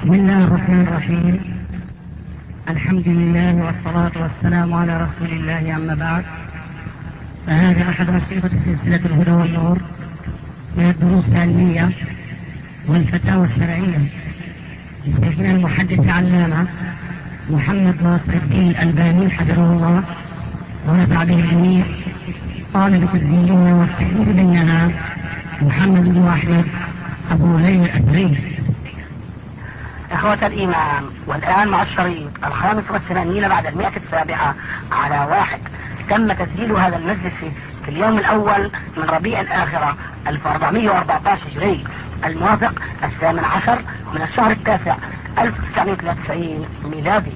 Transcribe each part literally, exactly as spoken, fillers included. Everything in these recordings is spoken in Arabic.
بسم الله الرحمن الرحيم. الحمد لله والصلاة والسلام على رسول الله، أما بعد، فهذا أحد أشرطة سلسلة الهدى والنور من الدروس العلمية والفتاوى الشرعية لشيخنا المحدث العلامة محمد ناصر الدين الألباني حفظه الله ونفع به الجميع. طالب الدين والتحديد بالنهى محمد بن أحمد أبو ليلى الأثري. إخوة الإيمان، والآن مع الشريط الخامس والثمانين بعد المئة السابعة على واحد. تم تسجيل هذا المجلس في اليوم الأول من ربيع الآخرة ألف وأربعمائة وأربعة عشر هجري، الموافق الثامن عشر من الشهر التاسع ألف وتسعمائة وثلاثة وتسعين ميلادي.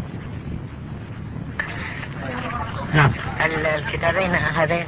نعم. الكتابين هذين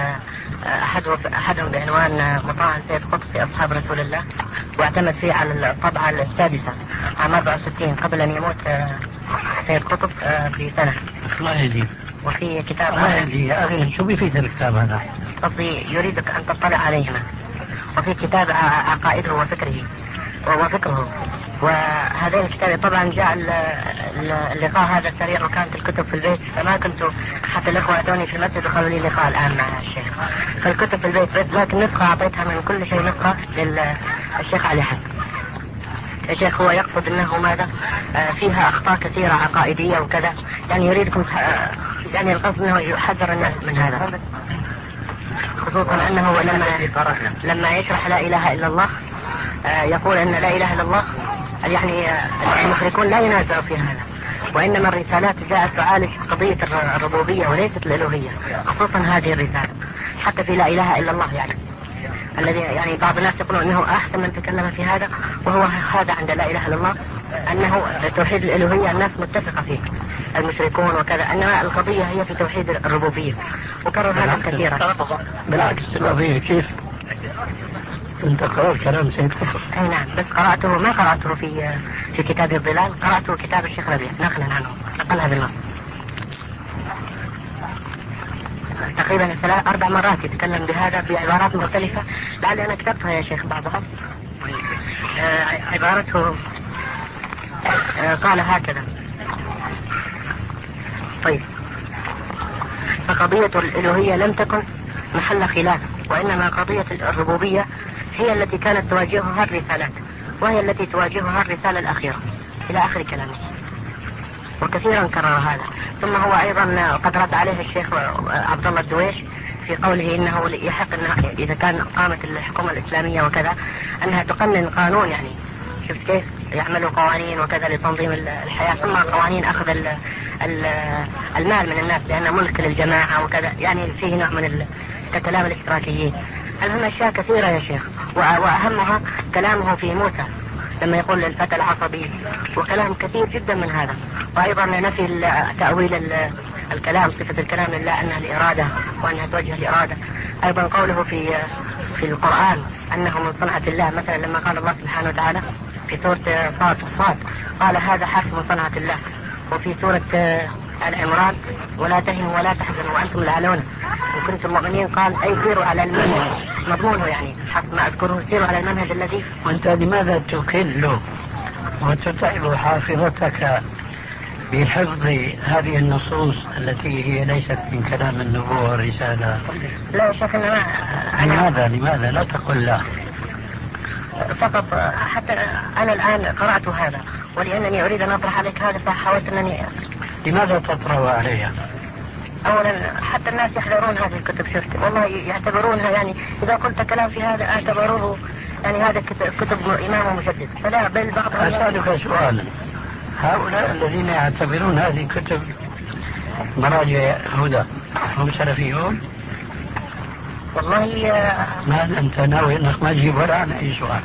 أحدهم بعنوان مطاعن سيد قطب في أصحاب رسول الله، واعتمد فيه على الطبعة السادسة عام أربعة وستين قبل أن يموت سيد قطب بسنة. الله يهديه. وفي كتاب الله يهديه يا أخي، شو بيفيد الكتاب هذا؟ قصدي يريدك أن تطلع عليهما. وفي كتاب عقائده وفكره وفكره وهذين الكتاب. طبعا جاء اللقاء هذا سريع وكانت الكتب في البيت، فما كنت حتى الأخوة أتوني في المسجد وقالوا لي لقاء الآن مع الشيخ، فالكتب في البيت، لكن نسخة أعطيتها من كل شيء نسخة للشيخ علي حسن. الشيخ هو يقصد أنه ماذا آه فيها أخطاء كثيرة عقائدية وكذا، يعني يريدكم آه يعني القصد أنه يحذر الناس من هذا، خصوصا أنه لما لما يشرح لا إله إلا الله آه يقول أن لا إله إلا الله، يعني آه المشركون لا ينازعوا في هذا، وإنما الرسالات جاءت تعالج قضية الربوبية وليست الألوهية، خصوصا هذه الرسالة حتى في لا إله إلا الله، يعني الذي يعني بعض الناس يقولون أنه أحسن من تكلم في هذا، وهو هذا عند لا إله إلا الله أنه توحيد الألوهية الناس متفقة فيه، المشركون وكذا، أنما القضية هي في توحيد الربوبية، وكرر هذا كثيرا. بالعكس القضية كيف؟ أنت قرأت كلام سيد قطب؟ أي نعم، بس قرأته ما قرأته في في كتاب الظلال، قرأته كتاب الشيخ ربيع نقلا عنه، نقلها بالنص تقريبا ثلاث أربع مرات يتكلم بهذا بعبارات مختلفة، لعلي أنا كتبتها يا شيخ بعضها. آه عبارته آه قال هكذا. طيب، فقضية الألوهية لم تكن محل خلاف، وإنما قضية الربوبية هي التي كانت تواجهها الرسالات، وهي التي تواجهها الرسالة الأخيرة، إلى آخر كلامه، وكثيرا كرر هذا. ثم هو أيضا قد رد عليه الشيخ عبد الله الدويش في قوله إنه يحق أنه إذا كان قامت الحكومة الإسلامية وكذا أنها تقنن قانون، يعني شفت كيف يعملوا قوانين وكذا لتنظيم الحياة، ثم قوانين أخذ ال ال المال من الناس لأنه ملك للجماعة وكذا، يعني فيه نوع من كلام الاشتراكيين. المهم أشياء كثيرة يا شيخ، وأهمها كلامه في موسى لما يقول للفتى العصبي، وكلام كثير جدا من هذا. وأيضا نفي تأويل الكلام، صفة الكلام لله أنها الإرادة وأنها توجه الإرادة. أيضا قوله في في القرآن أنه من صنعة الله، مثلا لما قال الله سبحانه وتعالى في سورة صاد صاد قال هذا حرف من صنعة الله، وفي سورة آل عمران ولا تهنوا ولا تحزنوا وأنتم الأعلون إن كنتم مؤمنين قال أي سيروا على المنهج، مضمونه يعني حسب ما أذكره سيروا على المنهج الذي. وأنت لماذا تكل وتتعب حافظتك بحفظ هذه النصوص التي هي ليست من كلام النبوة والرسالة؟ لا يا شيخ، أنا لماذا لماذا لا تقول لا؟ فقط حتى أنا الآن قرأت هذا، ولأنني أريد أن أطرح عليك هذا فحاولت أنني. لماذا تطرح عليها؟ أولا حتى الناس يحذرون هذه الكتب، شفت والله يعتبرونها، يعني إذا قلت كلام في هذا اعتبروه يعني هذا كتب إمام مجدد، فلا بل بعض. أسألك سؤالا، هؤلاء الذين يعتبرون هذه الكتب مراجع هدى هم سلفيون؟ والله ما أنت ناوي أنك ما تجيب ولا عن أي سؤال.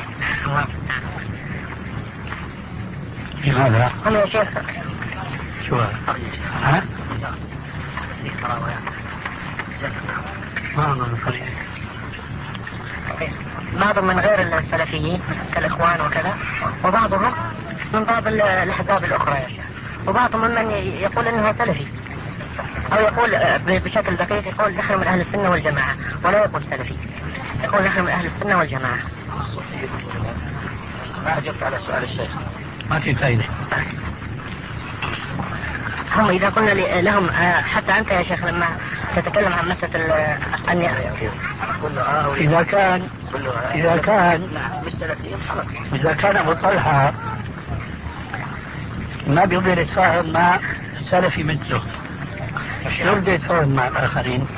لماذا؟ هم يا شيخ شو ها؟ ما من فريق بعضهم من غير السلفيين كالإخوان وكذا، وبعضهم من بعض الأحزاب الأخرى يا شيخ، وبعضهم ممن يقول أنه سلفي، أو يقول بشكل دقيق يقول نحن من أهل السنة والجماعة، ولا يقول سلفي، يقول نحن من أهل السنة والجماعة. ما أجبت على سؤال الشيخ. ما في فائدة. هم إذا قلنا لهم حتى أنت يا شيخ لما تتكلم عن مسألة أن إذا كان إذا كان إذا كان أبو طلحة ما بيقدر يتفاهم مع سلفي مثله، شلون بده يتفاهم مع الآخرين؟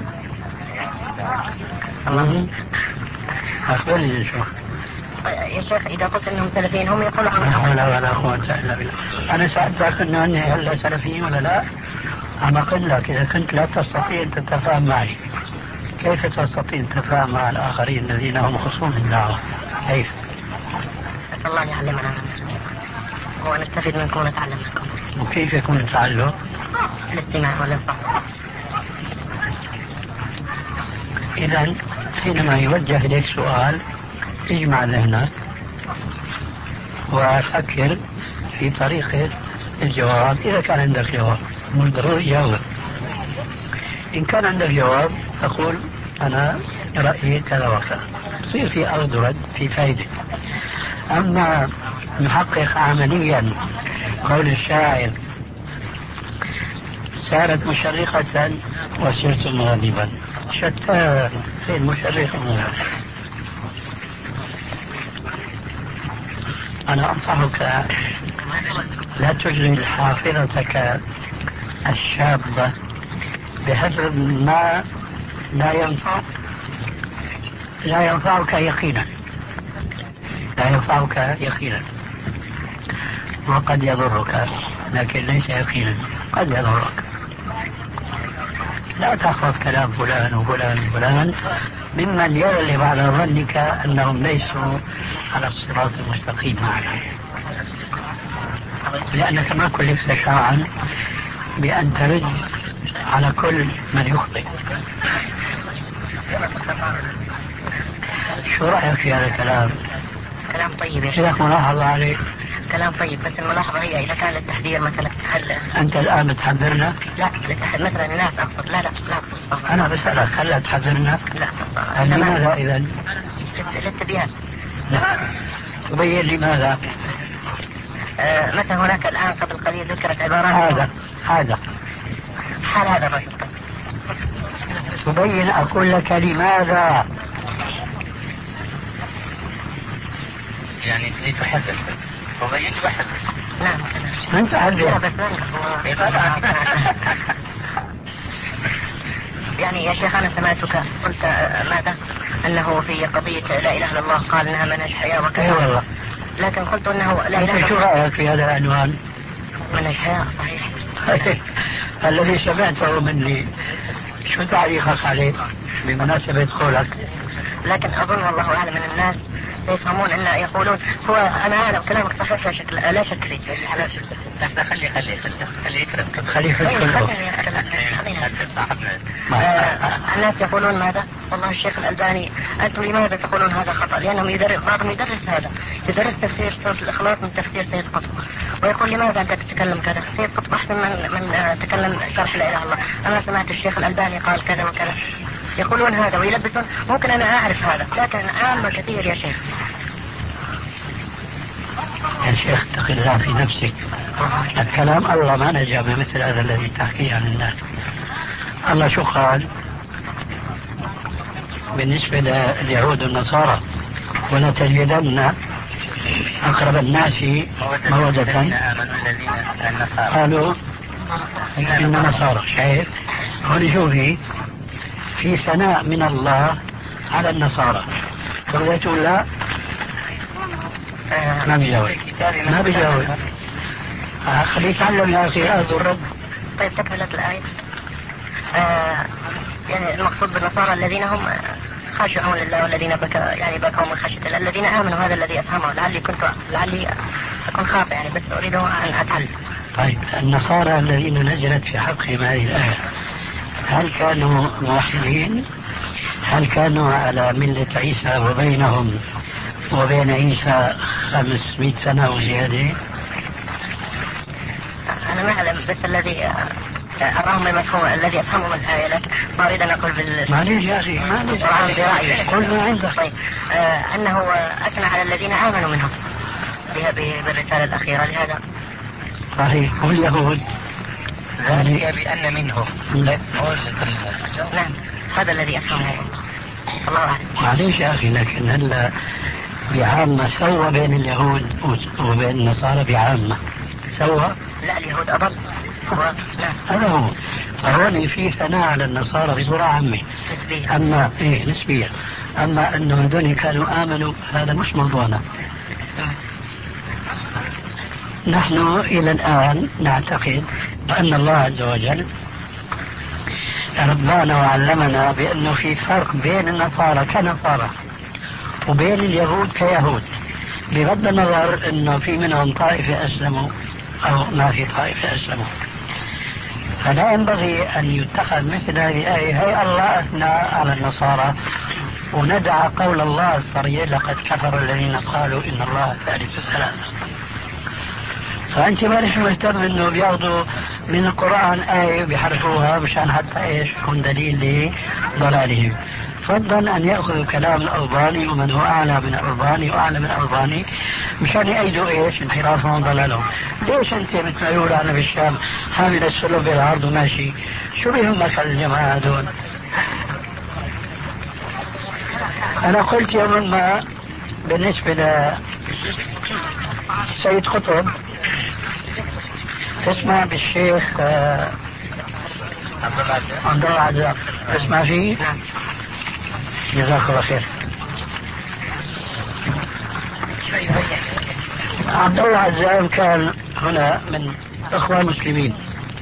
أخبرني شو يا شيخ إذا قلت أنهم سلفيين هم يقولون لا حول ولا قوة إلا بالله. أنا سألتك أنه أني هل سلفيين ولا لا؟ أنا أقول لك إذا كنت لا تستطيع أن تتفاهم معي كيف تستطيع أن تتفاهم مع الآخرين الذين هم خصوم الدعوة؟ كيف؟ أسأل الله يعلمنا ونستفيد منكم ونتعلم منكم. وكيف يكون التعلم؟ الاستماع والإنصات. إذا حينما يوجه إليك سؤال اجمع ذهنك وفكر في طريقة الجواب. إذا كان عندك جواب مو ضروري جاوب. إن كان عندك جواب تقول أنا رأيي كذا وكذا، تصير في أرض رد في فائدة. أما نحقق عمليا قول الشاعر سارت مشرقة وسرت مغربا، شتان بين مشرق ومغرب. أنا أنصحك لا تشغل حافظتك الشابة بحفظ ما لا ينفع لا ينفعك يقينا لا ينفعك يقينا وقد يضرك، لكن ليس يقينا، قد يضرك. لا تحفظ كلام فلان وفلان وفلان ممن يغلب على ظنك أنهم ليسوا على الصراط المستقيم معك، لأنك ما كلفت شرعا بأن ترد على كل من يخطئ. شو رأيك في هذا الكلام؟ كلام طيب يا شيخ. ملاحظة عليه. كلام طيب، بس الملاحظة هي إذا كان للتحذير مثلا هل أنت الآن بتحذرنا؟ لا للتحذير مثلا الناس أقصد. لا لا لا أنا بسألك هل تحذرنا؟ لا. لماذا إذا؟ للتبيان. لا تبين لماذا؟ آه مثلا هناك الآن قبل قليل ذكرت عبارات هذا هذا حال هذا الرجل. تبين أقول لك لماذا؟ يعني لتحذر تبين بحذر. نعم من تحذر؟ يعني يا شيخ أنا سمعتك قلت ماذا أنه في قضية لا إله إلا الله قال أنها منهج حياة وكذا. أي والله. لكن قلت أنه لا إله إلا الله. شو رأيك في هذا العنوان؟ منهج حياة صحيح. الذي سمعته مني شو تعليقك عليه بمناسبة قولك؟ لكن أظن والله أعلم من الناس يفهمون أن يقولون هو أنا أعلم كلامك صحيح لا شك لا شك لي. لا خلي خلي خلي يترك خلي الناس يقولون ماذا؟ والله الشيخ الألباني أنتم لماذا تقولون هذا خطأ؟ لأنهم يدرس بعضهم يدرس هذا يدرس تفسير سورة الإخلاص من تفسير سيد قطب ويقول لماذا أنت تتكلم كذا؟ سيد قطب أحسن من من تكلم شرح لا إله إلا الله. أنا سمعت الشيخ الألباني قال كذا وكذا. يقولون هذا ويلبسون. ممكن أنا أعرف هذا لكن عامة كثير يا شيخ. يا شيخ اتق الله في نفسك. الكلام الله ما نجا بمثل هذا الذي تحكيه عن الناس. الله شو قال بالنسبة لليهود والنصارى؟ ولتجدن أقرب الناس مودة قالوا إن نصارى. شايف هون شوفي في ثناء من الله على النصارى. تقول تقول لا ما بيجاوب ما بيجاوب. خليه يتعلم يا أخي هذا الرب. طيب تكملة الآية. آه يعني المقصود بالنصارى الذين هم خاشعون لله والذين بكى يعني بكوا من خشية الله الذين آمنوا. هذا الذي أفهمه لعلي كنت لعلي أكون خاطئ يعني بس أريد أن أتعلم. طيب النصارى الذين نزلت في حقهم هذه الآية هل كانوا موحدين؟ هل كانوا على ملة عيسى وبينهم وبين عيسى خمسمائة سنة وزيادة؟ أنا ما أعلم بس الذي أراهم المفهوم الذي أفهمه من الآية لكن ما أريد أن أقول بال معليش يا أخي معليش برأيي قل ما عندك. طيب آه أنه أثنى على الذين آمنوا منهم بالرسالة الأخيرة لهذا. صحيح. واليهود ذلك بأن منه نعم هذا الذي أفهمه الله أعلم. معليش يا أخي، لكن هلا بعامة سوى بين اليهود وبين النصارى بعامة سوى. لا اليهود أضل. هذا هو. فهون في ثناء على النصارى بصورة عامة نسبيا. أما إيه نسبيا. أما أنه هذول كانوا آمنوا هذا مش موضوعنا. نحن إلى الآن نعتقد أن الله عز وجل ربنا وعلمنا بأنه في فرق بين النصارى كنصارى وبين اليهود كيهود، بغض النظر أنه في منهم طائفة أسلموا أو ما في طائفة أسلموا. فلا ينبغي أن يتخذ مثل هذه الآية هي الله أثنى على النصارى وندع قول الله الصريح لقد كفر الذين قالوا إن الله ثالث ثلاثة. فأنت ما ليش مهتم إنه بياخذوا من القرآن آية بيحرفوها مشان حتى إيش يكون دليل لضلالهم. فضل أن يأخذوا كلام الألباني ومن هو أعلى من الألباني وأعلى من الألباني مشان يأيدوا إيش انحرافهم وضلالهم. ليش أنت مثل ما يقول أنا بالشام حامل السلم بالعرض وماشي؟ شو بيهمك الجماعة هذول؟ أنا قلت يوما ما بالنسبة لسيد قطب تسمع بالشيخ عبد الله عزام، تسمع فيه؟ جزاك الله خير. عبد الله عزام كان هنا من اخوان مسلمين،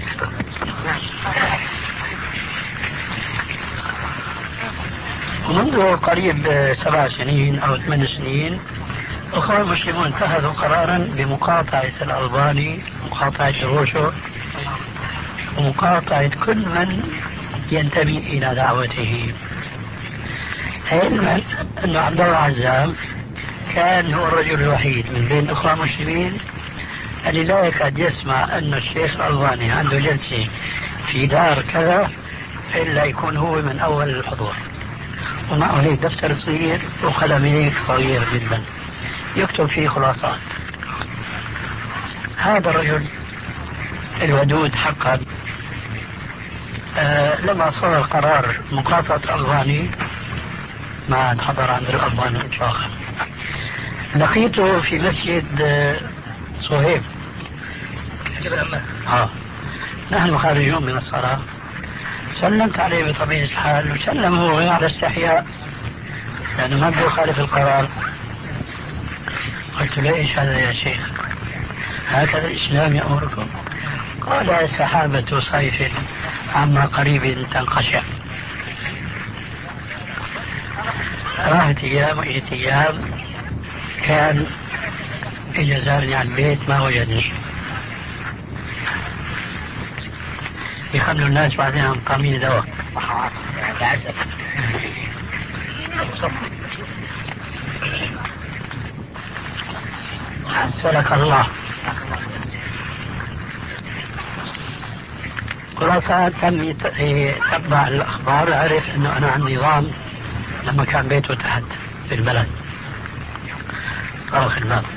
ومنذ قريب سبع سنين او ثمان سنين اخوان المسلمون اتخذوا قرارا بمقاطعة الألباني، مقاطعة روشو، ومقاطعة كل من ينتمي الى دعوته، علما أن عبد الله عزام كان هو الرجل الوحيد من بين الأخوة المسلمين اللي لا يكاد يسمع أن الشيخ الألباني عنده جلسة في دار كذا إلا يكون هو من أول الحضور، ومعه هيك دفتر صغير وقلم هيك صغير جدا يكتب فيه خلاصات. هذا الرجل الودود حقا آه لما صدر قرار مقاطعة الألباني ما حضر عند الألباني إطلاقا، لقيته في مسجد صهيب آه. نحن خارجون من الصلاة، سلمت عليه بطبيعة الحال وسلم هو على استحياء لأنه ما بده يخالف القرار. قلت له إيش هذا يا شيخ؟ هكذا الإسلام يأمركم؟ قال سحابة صيف عما قريب تنقشع. راحت أيام وإجت أيام، كان إجا زارني على البيت ما وجدني، يخلوا الناس بعدين عن طعمين دواء. حسنك الله. خلاصة تم يتبع الأخبار، عرف أنه أنا عندي نظام لما كان بيته تحت في البلد. طرق الباب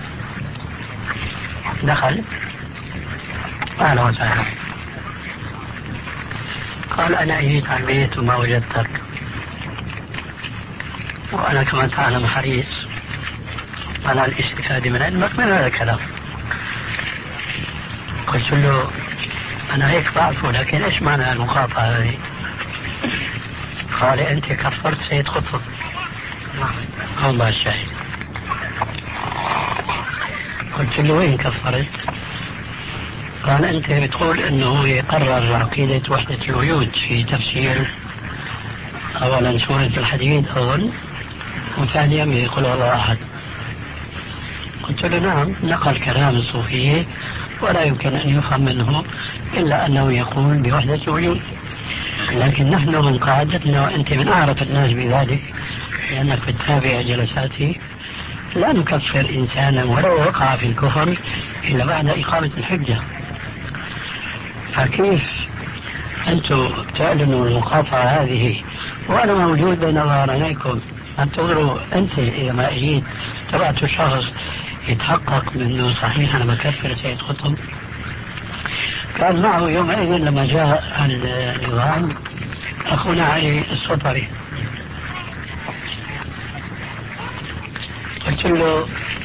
دخل، أهلا وسهلا. قال أنا أجيت على البيت وما وجدتك، وأنا كما تعلم حريص على الاستفادة من علمك من هذا الكلام. قلت له أنا هيك بعرفه، لكن إيش معنى المقاطعة هذه؟ قال أنت كفرت سيد قطب. الله الشاهد. قلت له وين كفرت؟ قال أنت بتقول أنه يقرر عقيدة وحدة الوجود في تفسير أولا سورة الحديد أول، وثانيا يقول الله أحد. قلت له نعم، نقل كلام الصوفية ولا يمكن أن يفهم منه إلا أنه يقول بوحدة الوجود، لكن نحن من قاعدتنا وأنت من أعرف الناس بذلك لأنك بتتابع جلساتي، لا نكفر إنسانا ولو وقع في الكفر إلا بعد إقامة الحجة. فكيف أنتم تعلنوا المقاطعة هذه وأنا موجود بين ظهرانيكم؟ أن تنظروا أنت إذا ما أجيت تبعت شخص يتحقق منه صحيح أنا بكفر سيد قطب. كان معه يومئذ لما جاء النظام أخونا علي السطري، قلت له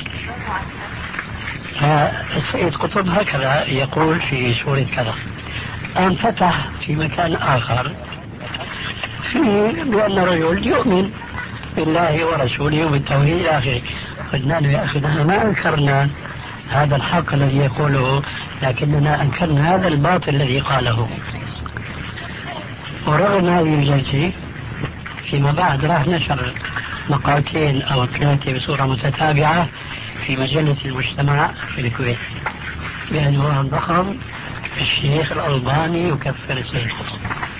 السيد قطب هكذا يقول في سورة كذا، أن فتح في مكان آخر في بأن رجل يؤمن بالله ورسوله وبالتوحيد إلى آخره. قلنا له يا أخي نحن ما أنكرنا هذا الحق الذي يقوله، لكننا أنكرنا هذا الباطل الذي قاله. ورغم هذه الجلسة فيما بعد راح نشر مقالتين أو ثلاثة بصورة متتابعة في مجلة المجتمع في الكويت بعنوان ضخم: الشيخ الألباني يكفر السيد قطب.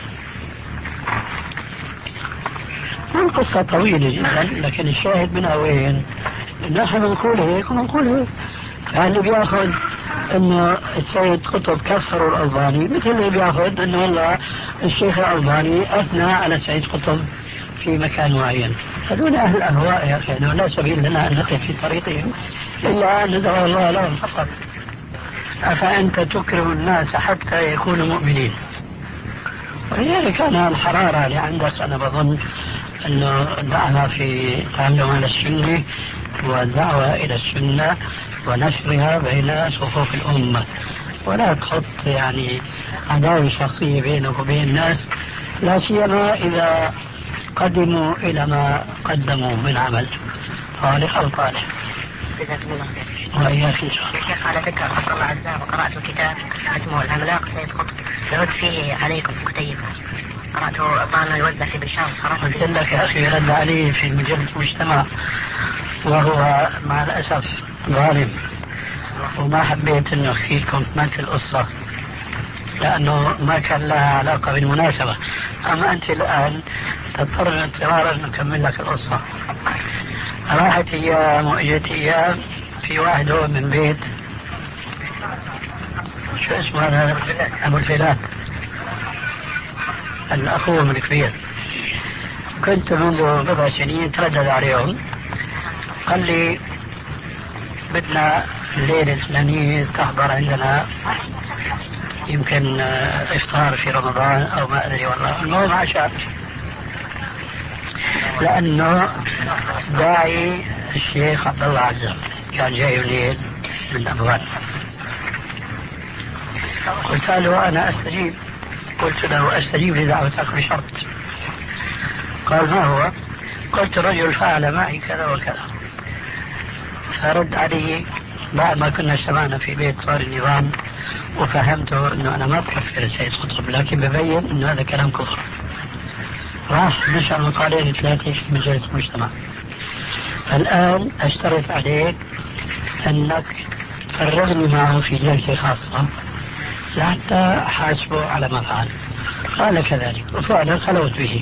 القصة طويلة جدا، لكن الشاهد منها وين؟ نحن نقول هيك ونقول هيك. فاللي بياخذ انه السيد قطب كفر الألباني مثل اللي بياخذ انه والله الشيخ الألباني اثنى على السيد قطب في مكان معين. هذول اهل الاهواء يا اخي، لا سبيل لنا ان نقف في طريقهم الا ان ندعو الله لهم فقط. افانت تكره الناس حتى يكونوا مؤمنين. ولذلك انا الحراره اللي عندك انا بظن انه دعها في تعلم على السنه والدعوه الى السنه ونشرها بين صفوف الامه، ولا تحط يعني عداوه شخصيه بينك وبين الناس، لا سيما اذا قدموا الى ما قدموا من عمل صالح او طالح. جزاكم الله خير. وإياك إن شاء الله. يا شيخ على ذكر عبد الله عزام وقرأت الكتاب اسمه العملاق سيد قطب يرد فيه عليكم كتيب، قرأته الظاهر يوزع في بالشام. قلت لك يا أخي رد عليه في مجلة المجتمع وهو مع الأسف ظالم، وما حبيت أنه أخفيكم مات القصة لأنه ما كان لها علاقة بالمناسبة. أما أنت الآن تضطر اضطرارا نكمل لك القصة. راحت أيام وإجت أيام، في واحد هو من بيت شو اسمه هذا أبو الفيلات الأخوة من الكبير، كنت منذ بضع سنين تردد عليهم، قال لي بدنا الليلة الفلانية تحضر عندنا يمكن إفطار في رمضان أو ما أدري والله، المهم عشاء، لأنه داعي الشيخ عبد الله عزام كان جاي الليل من أبوان. قلت له أنا أستجيب، قلت له أستجيب لدعوتك بشرط. قال ما هو؟ قلت رجل فعل معي كذا وكذا. فرد علي بعد ما كنا اجتمعنا في بيت صار النظام وفهمته أنه أنا ما بكفر السيد قطب، لكن ببين أنه هذا كلام كفر. راح نشر مقالين ثلاثة في مجلة المجتمع. الآن أشترط عليك أنك تفرغني معه في جلسة خاصة لحتى حاسبه على ما فعل. قال كذلك، وفعلا خلوت به.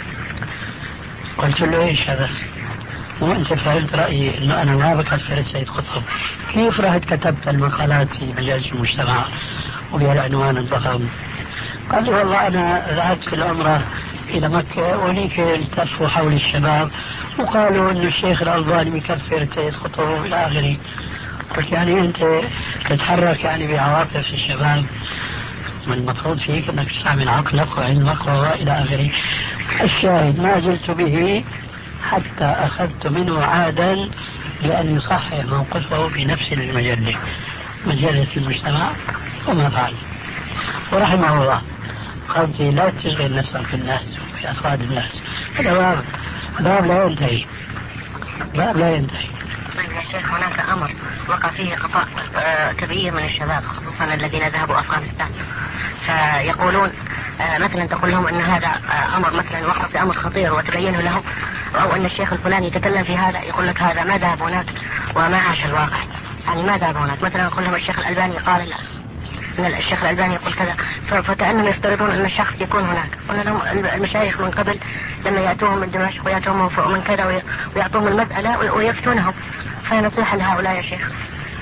قلت له ايش هذا؟ وانت فهمت رأيي انه انا ما بكفر السيد قطب، كيف رحت كتبت المقالات في مجالس المجتمع وبهالعنوان الضخم؟ قال لي والله انا ذهبت في العمرة الى مكة وليك التفوا حول الشباب وقالوا انه الشيخ الألباني بكفر السيد قطب والى اخره. قلت يعني انت تتحرك يعني بعواطف الشباب، والمفروض فيك انك تستعمل عقلك وعلمك والى اخره. الشاهد ما زلت به حتى اخذت منه عادا بان يصحح موقفه في نفس المجله مجله المجتمع وما فعل. ورحمه الله قصدي لا تشغل نفسك في الناس وفي افراد الناس، هذا باب باب لا ينتهي، باب لا ينتهي. طيب يا شيخ هناك أمر وقع فيه خطأ آه كبير من الشباب خصوصا الذين ذهبوا أفغانستان، فيقولون آه مثلا تقول لهم أن هذا آه أمر مثلا وقع في أمر خطير وتبينه لهم، أو أن الشيخ الفلاني يتكلم في هذا، يقول لك هذا ما ذهب هناك وما عاش الواقع، يعني ما ذهب هناك. مثلا يقول لهم الشيخ الألباني قال لا، أن الشيخ الألباني يقول كذا، فكأنهم يفترضون أن الشخص يكون هناك. قلنا لهم المشايخ من قبل لما يأتوهم من دمشق ويأتوهم من فوق من كذا ويعطوهم المسألة ويفتونهم، فنصيحة لهؤلاء يا شيخ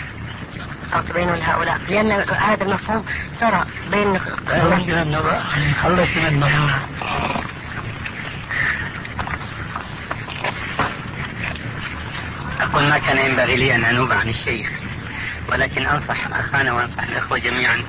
أو تبينوا لهؤلاء، لأن هذا المفهوم صار بين خلص من النظر خلص من النظر أقول ما كان ينبغي لي أن أنوب عن الشيخ، ولكن أنصح أخانا وأنصح الأخوة جميعا.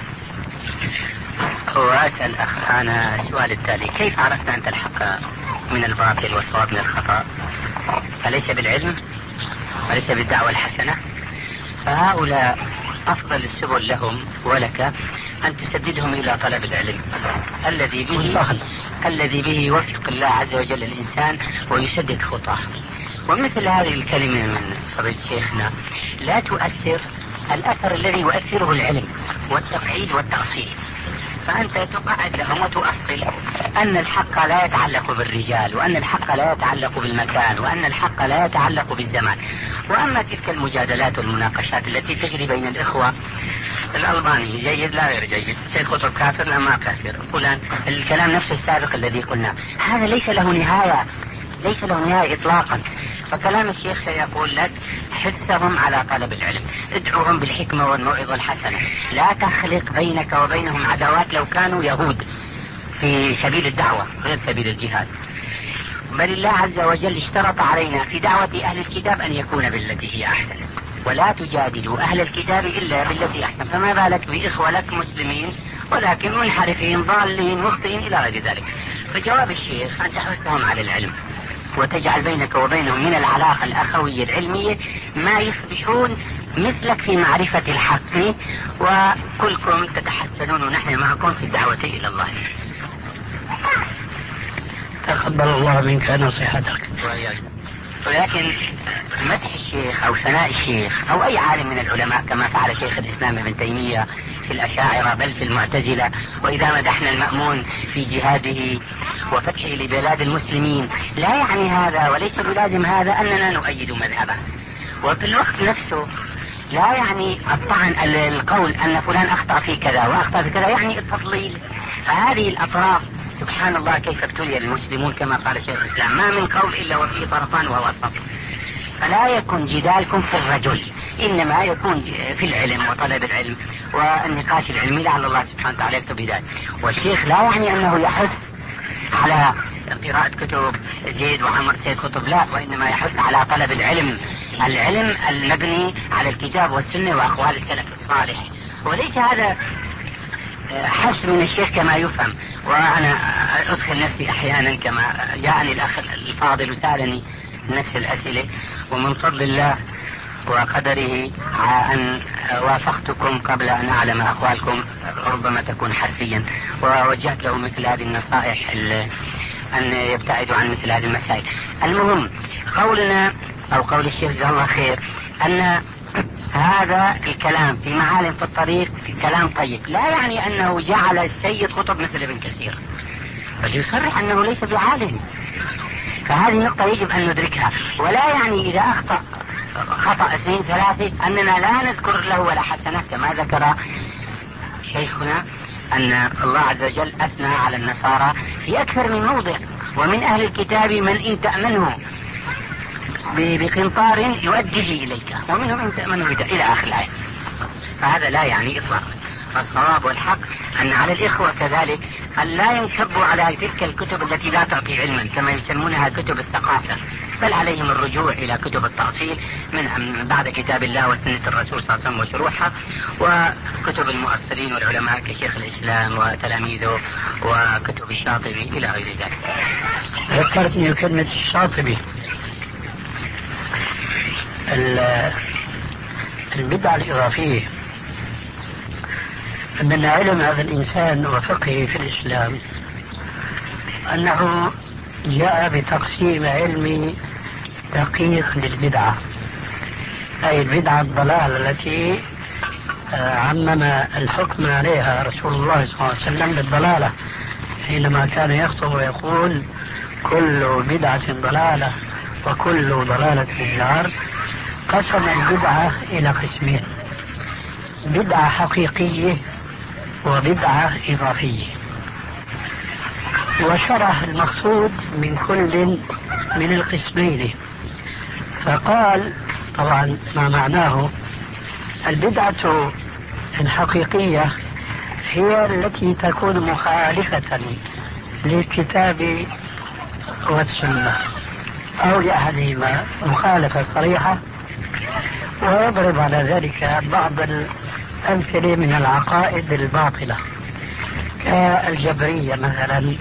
وأسأل أخانا السؤال التالي: كيف عرفت أنت الحق من الباطل والصواب من الخطأ؟ أليس بالعلم؟ أليس بالدعوة الحسنة؟ فهؤلاء أفضل السبل لهم ولك أن تسددهم إلى طلب العلم الذي به الذي به يوفق الله عز وجل الإنسان ويسدد خطاه. ومثل هذه الكلمة من فضيلة شيخنا لا تؤثر الأثر الذي يؤثره العلم والتقعيد والتأصيل. فأنت تقعد لهم وتؤصل أن الحق لا يتعلق بالرجال، وأن الحق لا يتعلق بالمكان، وأن الحق لا يتعلق بالزمان. وأما تلك المجادلات والمناقشات التي تجري بين الإخوة، الألباني جيد لا غير جيد، سيد قطب كافر لا ما كافر، فلان الكلام نفسه السابق الذي قلنا، هذا ليس له نهاية، ليس له نهاية إطلاقا. فكلام الشيخ سيقول لك: حثهم على طلب العلم، ادعوهم بالحكمة والموعظة الحسنة، لا تخلق بينك وبينهم عداوات لو كانوا يهود في سبيل الدعوة غير سبيل الجهاد. بل الله عز وجل اشترط علينا في دعوة أهل الكتاب أن يكون بالتي هي أحسن، ولا تجادلوا أهل الكتاب إلا بالتي أحسن. فما بالك بإخوة لك مسلمين ولكن منحرفين ضالين مخطئين إلى غير ذلك. فجواب الشيخ أن تحثهم على العلم وتجعل بينك وبينهم من العلاقة الأخوية العلمية ما يصبحون مثلك في معرفة الحق، وكلكم تتحسنون ونحن معكم في الدعوة إلى الله. تقبل الله منك نصيحتك. ولكن مدح الشيخ أو ثناء الشيخ أو أي عالم من العلماء كما فعل شيخ الإسلام ابن تيمية في الأشاعرة بل في المعتزلة، وإذا مدحنا المأمون في جهاده وفتحه لبلاد المسلمين، لا يعني هذا وليس بلازم هذا أننا نؤيد مذهبه. وفي الوقت نفسه لا يعني الطعن القول أن فلان أخطأ في كذا وأخطأ في كذا يعني التضليل. فهذه الأطراف سبحان الله كيف ابتلي المسلمون كما قال شيخ الإسلام: ما من قول إلا وفيه طرفان وهو وسط. فلا يكن جدالكم في الرجل، إنما يكون في العلم وطلب العلم والنقاش العلمي لعل الله سبحانه وتعالى يكتب بذلك. والشيخ لا يعني أنه يحث على قراءة كتب زيد وعمر سيد قطب، لا، وإنما يحث على طلب العلم، العلم المبني على الكتاب والسنة وأقوال السلف الصالح. وليس هذا حث من الشيخ كما يفهم. وأنا أدخل نفسي أحيانا كما جاءني الأخ الفاضل وسألني نفس الأسئلة، ومن فضل الله وقدره أن وافقتكم قبل أن أعلم أقوالكم ربما تكون حرفيا، ووجهت له مثل هذه النصائح أن يبتعدوا عن مثل هذه المسائل. المهم قولنا أو قول الشيخ جزاه الله خير أن هذا الكلام في معالم في الطريق كلام طيب، لا يعني أنه جعل السيد قطب مثل ابن كثير، بل يصرح أنه ليس بعالم. فهذه نقطة يجب أن ندركها. ولا يعني إذا أخطأ خطأ اثنين ثلاثة أننا لا نذكر له ولا حسنة، كما ذكر شيخنا أن الله عز وجل أثنى على النصارى في أكثر من موضع: ومن أهل الكتاب من إن تأمنه بقنطار يؤديه إليك ومنهم إن تأمنه إلى آخر الآية. فهذا لا يعني إطلاقا. فالصواب والحق أن على الإخوة كذلك أن لا ينكبوا على تلك الكتب التي لا تعطي علما كما يسمونها كتب الثقافة، بل عليهم الرجوع إلى كتب التأصيل من بعد كتاب الله وسنة الرسول صلى الله عليه وسلم وشروحها، وكتب المؤصلين والعلماء كشيخ الإسلام وتلاميذه وكتب الشاطبي إلى غير ذلك. ذكرتني كلمة الشاطبي. البدعة الإضافية من علم هذا الإنسان وفقهه في الإسلام أنه جاء بتقسيم علمي دقيق للبدعة، أي البدعة الضلال التي عمم الحكم عليها رسول الله صلى الله عليه وسلم بالضلالة حينما كان يخطب ويقول: كل بدعة ضلالة وكل ضلالة في النار. قسم البدعة إلى قسمين: بدعة حقيقية وبدعة إضافية، وشرح المقصود من كل من القسمين. فقال طبعا ما معناه: البدعة الحقيقية هي التي تكون مخالفة للكتاب والسنة أو لأحدهما مخالفة صريحة ويضرب على ذلك بعض الأمثلة من العقائد الباطلة كالجبرية مثلا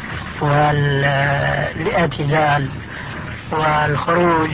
والاعتزال والخروج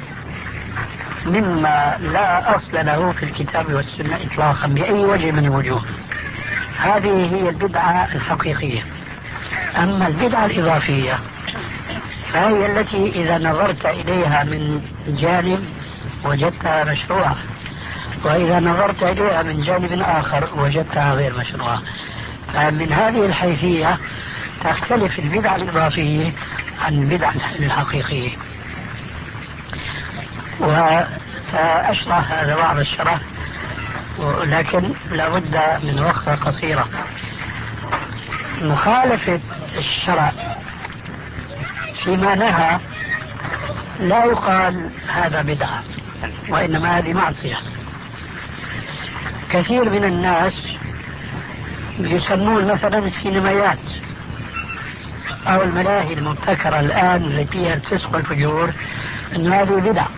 مما لا أصل له في الكتاب والسنة إطلاقا بأي وجه من الوجوه. هذه هي البدعة الحقيقية. أما البدعة الإضافية فهي التي إذا نظرت إليها من جانب وجدتها مشروعة، وإذا نظرت إليها من جانب آخر وجدتها غير مشروعة. فمن هذه الحيثية تختلف البدعة الإضافية عن البدعة الحقيقية. وسأشرح هذا بعض الشرح، ولكن لابد من وقفة قصيرة. مخالفة الشرع فيما نهى لا يقال هذا بدعة، وإنما هذه معصية. كثير من الناس يسمون مثلا السينمايات أو الملاهي المبتكرة الآن التي فيها الفسق والفجور أن هذه بدعة.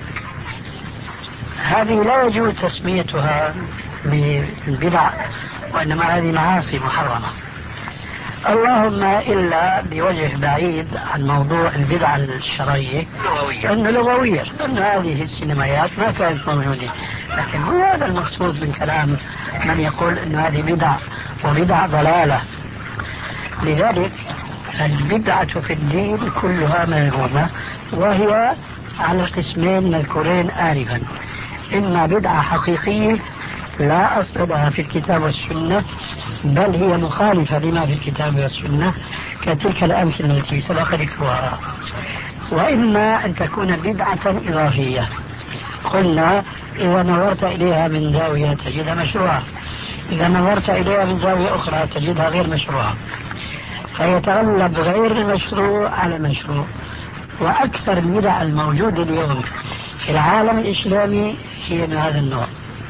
هذه لا يجوز تسميتها بالبدع، وإنما هذه معاصي محرمة. اللهم إلا بوجه بعيد عن موضوع البدعة الشرعية أنه لغوية، أن هذه السينمايات ما كانت موجودة. لكن هو هذا المقصود من كلام من يقول أن هذه بدع وبدع ضلالة. لذلك البدعة في الدين كلها مذمومة، وهي على قسمين مذكورين آنفا: إما بدعة حقيقية لا أصل لها في الكتاب والسنة، بل هي مخالفة لما في الكتاب والسنة كتلك الأمثلة التي سبق ذكرها، وإما أن تكون بدعة إضافية. قلنا إذا نظرت إليها من زاوية تجدها مشروعة، إذا نظرت إليها من زاوية أخرى تجدها غير مشروعة، فيتغلب غير المشروع على المشروع. وأكثر البدع الموجودة اليوم في العالم الإسلامي هي من هذا النوع.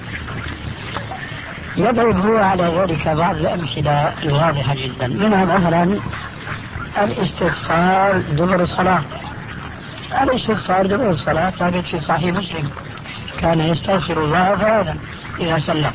يضرب هو على ذلك بعض الأمثلة الواضحة جدا، منها مثلا الاستغفار دبر الصلاة. الاستغفار دبر الصلاة ثابت في صحيح مسلم، كان يستغفر الله ثلاثا إذا سلم.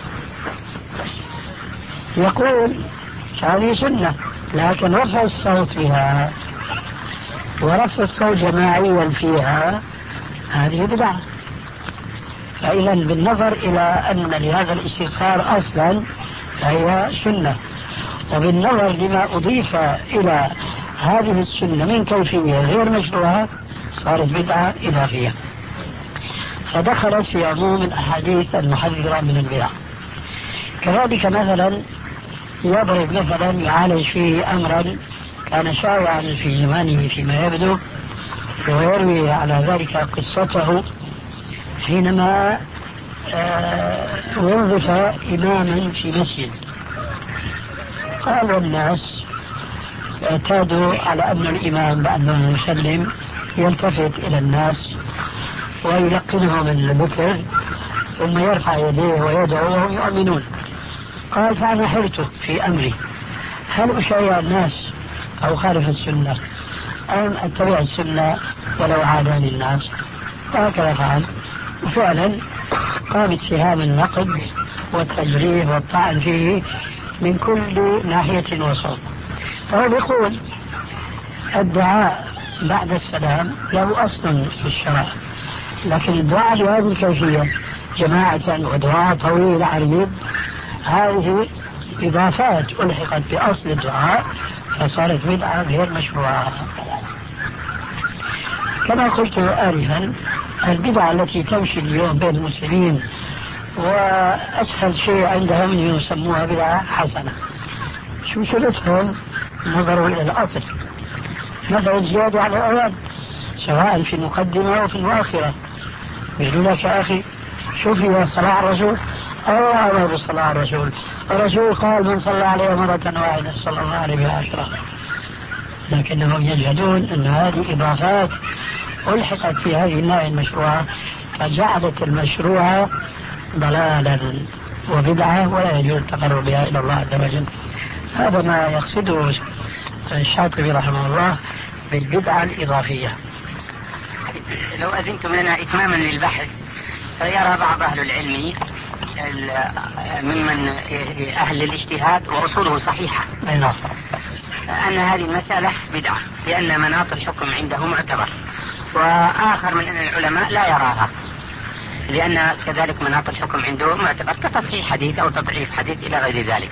يقول هذه سنة، لكن رفع الصوت بها ورفع الصوت جماعيا فيها هذه بدعة. فإذا بالنظر إلى أن لهذا الاستغفار أصلا فهي سنة، وبالنظر لما أضيف إلى هذه السنة من كيفية غير مشروعة صارت بدعة إضافية، فدخلت في عموم الأحاديث المحذرة من البدع. كذلك مثلا يضرب مثلا يعالج فيه أمرا كان شائعا في زمانه فيما يبدو، ويروي على ذلك قصته حينما وظف إماما في مسجد. قالوا الناس اعتادوا على أن الإمام بعد ما يسلم يلتفت إلى الناس ويلقنهم الذكر ثم يرفع يديه ويدعو وهم يؤمنون. قال فأنا حرت في أمري، هل أشيع الناس أو خالف السنة أم أتبع السنة ولو عاداني الناس؟ وهكذا فعل، وفعلا قامت سهام النقد والتجريح والطعن فيه من كل ناحية وصوب. فهو يقول الدعاء بعد السلام له أصل في الشرع، لكن الدعاء بهذه الكيفية جماعة ودعاء طويل عريض هذه إضافات ألحقت بأصل الدعاء فصارت بدعة غير مشروعة. كما قلت آنفا البدعة التي تمشي اليوم بين المسلمين وأسهل شيء عندهم يسموها بدعة حسنة. شو شرطهم؟ نظروا إلى الأصل، مثلا زيادة على الأوان سواء في المقدمة أو في المؤخرة. يقول لك يا أخي شوف هي صلاة الرسول، الله أمر بالصلاة الرسول، الرسول قال من صلى عليه مرة واحدة صلى الله عليه بعشرة، لكنهم يجهدون أن هذه إضافات ألحقت في هذه النوع المشروعة فجعلت المشروعة ضلالا وبدعة ولا يجوز التقرب بها إلى الله عز وجل. هذا ما يقصده الشاطبي رحمه الله بالبدعة الإضافية. لو أذنتم لنا إتماما للبحث فيرى بعض أهل العلم ممن أهل الاجتهاد وأصوله صحيحة أن هذه المسألة بدعة لأن مناط الحكم عنده معتبر، وآخر من العلماء لا يراها لأن كذلك مناط الحكم عنده معتبر كتصحيح حديث أو تضعيف حديث إلى غير ذلك.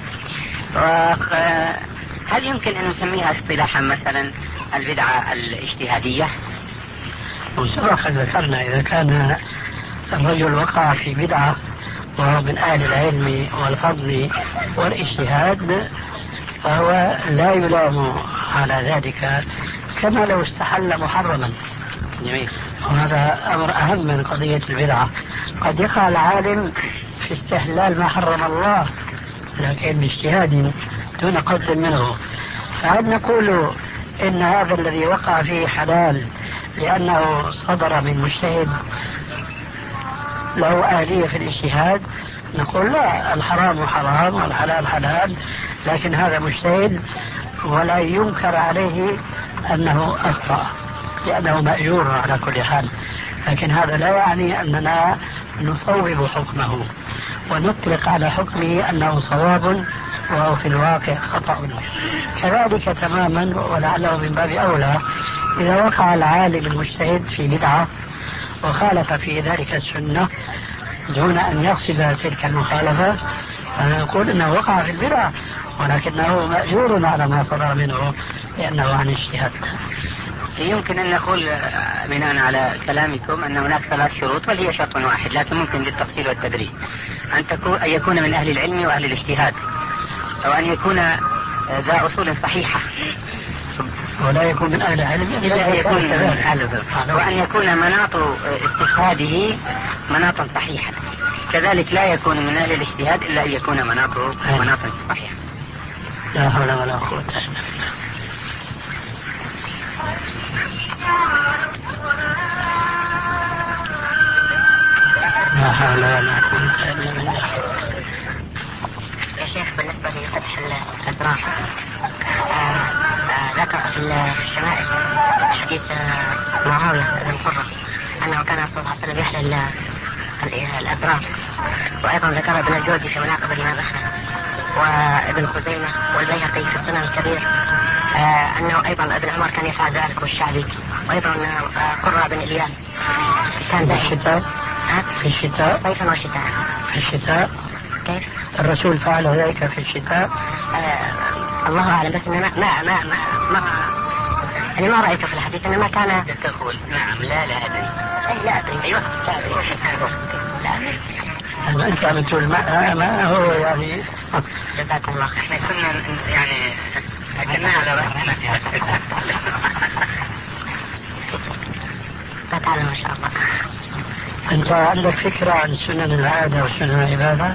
هل يمكن أن نسميها اصطلاحا مثلا البدعة الاجتهادية؟ وسبق ذكرنا إذا كان الرجل وقع في بدعة وهو من أهل العلم والفضل والاجتهاد فهو لا يلام على ذلك كما لو استحل محرما. جميل. وهذا أمر أهم من قضية البدعة. قد يقع العالم في استحلال ما حرم الله لكن باجتهاد دون قصد منه، فهل نقول إن هذا الذي وقع فيه حلال لأنه صدر من مجتهد له آلية في الاجتهاد؟ نقول لا، الحرام حرام والحلال حلال، لكن هذا مجتهد ولا ينكر عليه أنه أخطأ لأنه مأجور على كل حال، لكن هذا لا يعني أننا نصوب حكمه ونطلق على حكمه أنه صواب وهو في الواقع خطأ. كذلك تماما ولعله من باب أولى إذا وقع العالم المجتهد في بدعة وخالف في ذلك السنة دون أن يقصد تلك المخالفة فنقول أنه وقع في البدعة ولكنه مأجور على ما صدر منه لأنه عن اجتهاد. يمكن أن نقول بناء على كلامكم أن هناك ثلاث شروط بل هي شرط واحد، لكن ممكن للتفصيل والتدريج أن, تكون أن يكون من أهل العلم وأهل الاجتهاد، أو أن يكون ذا أصول صحيحة ولا يكون من أهل العلم إلا يكون من أهل العلم، وأن يكون مناط استشهاده مناطا صحيحة، كذلك لا يكون من أهل الاجتهاد إلا أن يكون مناطه مناطا صحيحة. لا حول ولا قوة إلا بالله. لا حول ولا قوة إلا بالله. يا شيخ بالنسبة لفتح الأدراج ذكر في الشمائل حديث معاوية بن قرة أنه كان صلى الله عليه وسلم يحلل الأدراج، وأيضا ذكر ابن الجوزي في مناقب الإمام أحمد وابن خزيمة والبيهقي في السنن الكبير أنه أيضا ابن عمر كان يفعل ذلك والشعبي، وأيضا قرة بن إلياس كان في الشتاء في الشتاء صيفا وشتاء في الشتاء كيف الرسول فعل ذلك في الشتاء؟ آه الله أعلم، بس إنما ما ما ما ما يعني ما رأيته في الحديث إنما كان تقول نعم لا لا أدري أي لا أدري أيوة لا أدري لا أدري أما أنت عم تقول ما, ما هو يعني جزاكم الله خير. احنا كنا يعني أكلنا على رأسنا في هذا لا تعالى ما شاء الله. أنت عندك فكرة عن سنن العادة وسنن العبادة؟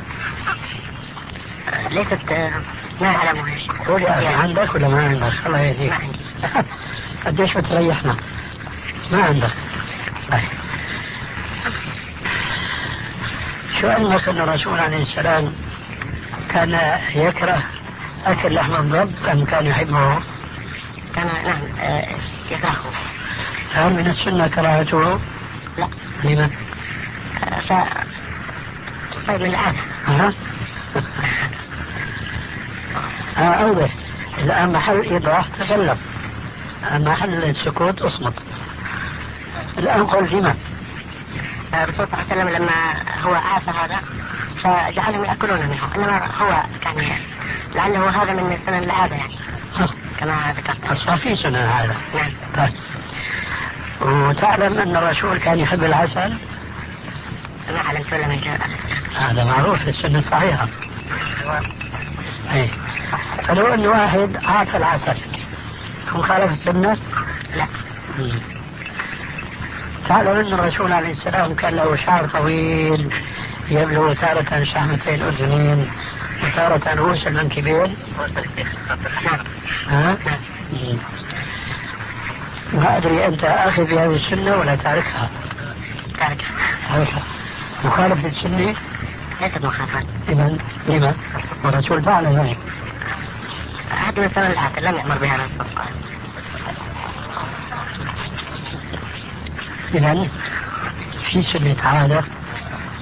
ليست ما أعلمها. قول يا أخي عندك ولا ما عندك؟ الله يهديك. ما عندي. قديش بتريحنا؟ ما عندك. طيب. شو علمك أن الرسول عليه السلام كان يكره أكل لحم الضب أم كان يحبه؟ كان نعم يكرهه. هل من السنة كراهته؟ لا. لما؟ ف طيب من العادة. ها؟ ها أوضح. الآن محل إيضاح تكلم، محل السكوت أصمت. الآن قل لما؟ الرسول صلى الله عليه وسلم لما هو عاف هذا فجعلهم يأكلون منه، إنما هو كان لعله هذا من سنن العادة يعني كما ذكرت. أصلا في سنن العادة. نعم. طيب. وتعلم أن الرسول كان يحب العسل؟ ما علمت ولا من جاء. هذا معروف في السنة الصحيحة. ايه. فلو أن واحد عاف العسل هو خالف السنة؟ لا. مم. تعلم أن الرسول عليه السلام كان له شعر طويل يبلغ تارة شحمتي الأذنين وتارة رؤوس المنكبين. ها؟ مم. ما أدري أنت أخذ بهذه السنة ولا تاركها؟ تاركها. تاركها. مخالف للسنة؟ ليست مخالفة. إذن لما؟ والرسول فعل ذلك. هذا من سنن العادة لم يأمر بها الرسول صلى الله عليه وسلم. إذن في سنة عادة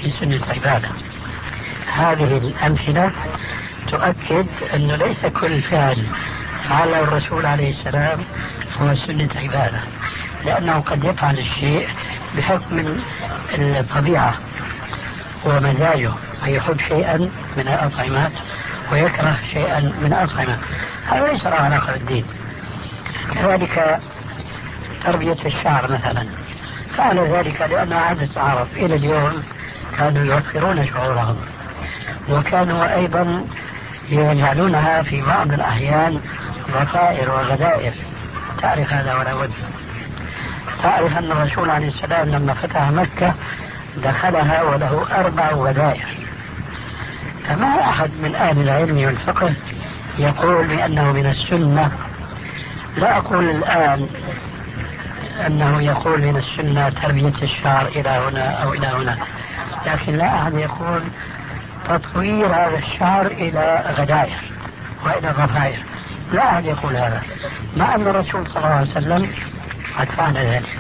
في سنة عبادة. هذه الأمثلة تؤكد أنه ليس كل فعل فعله الرسول عليه السلام هو سنة عبادة، لأنه قد يفعل الشيء بحكم الطبيعة ومزاجه، يحب شيئا من الأطعمات ويكره شيئا من الأطعمة، هذا ليس له علاقة بالدين. كذلك تربية الشعر مثلا، فعل ذلك لأن عادة العرب إلى اليوم كانوا يوفرون شعورهم، وكانوا أيضا يجعلونها في بعض الأحيان ضفائر وغدائر. تعرف هذا ولا بد. تعرف أن الرسول عليه السلام لما فتح مكة دخلها وله أربع غدائر، فما أحد من أهل العلم والفقه يقول بأنه من السنة. لا أقول الآن أنه يقول من السنة تربية الشعر إلى هنا أو إلى هنا، لكن لا أحد يقول تطوير هذا الشعر إلى غدائر وإلى ضفائر، لا أحد يقول هذا، مع أن الرسول صلى الله عليه وسلم قد فعل ذلك.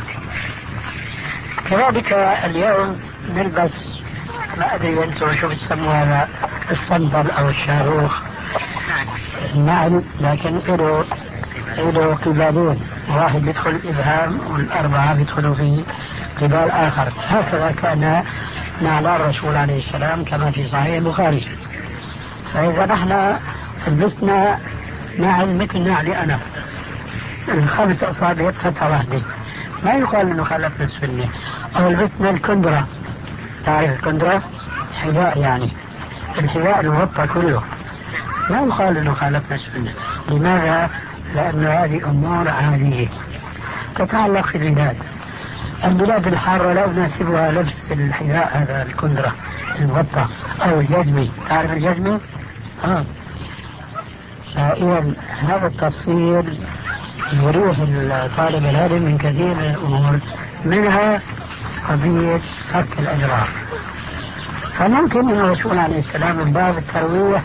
كذلك اليوم نلبس، ما أدري أنتم شو بتسموا هذا، الصندل أو الشاروخ، نعم، لكن له له قبالين، واحد بيدخل الإبهام والأربعة بيدخلوا في قبال آخر. هكذا كان نعل الرسول عليه السلام كما في صحيح البخاري. فإذا نحن لبسنا نعل مثل نعلي أنا الخمس أصابع فتحة واحدة، ما يقال أنه خالفنا السنة. أو لبسنا الكندرة، تعرف الكندرة؟ حذاء، يعني الحذاء المغطى كله، ما يقال أنه خالفنا السنة. لماذا؟ لأن هذه أمور عادية تتعلق في البلاد. البلاد الحارة لا يناسبها لبس الحذاء هذا الكندرة المغطى أو الجزمي. تعرف الجزمي؟ آه. فإذا هذا التفصيل يريح طالب العلم من كثير من الأمور، منها قضية فك الأجرار. فممكن أن الرسول عليه السلام من باب الترويح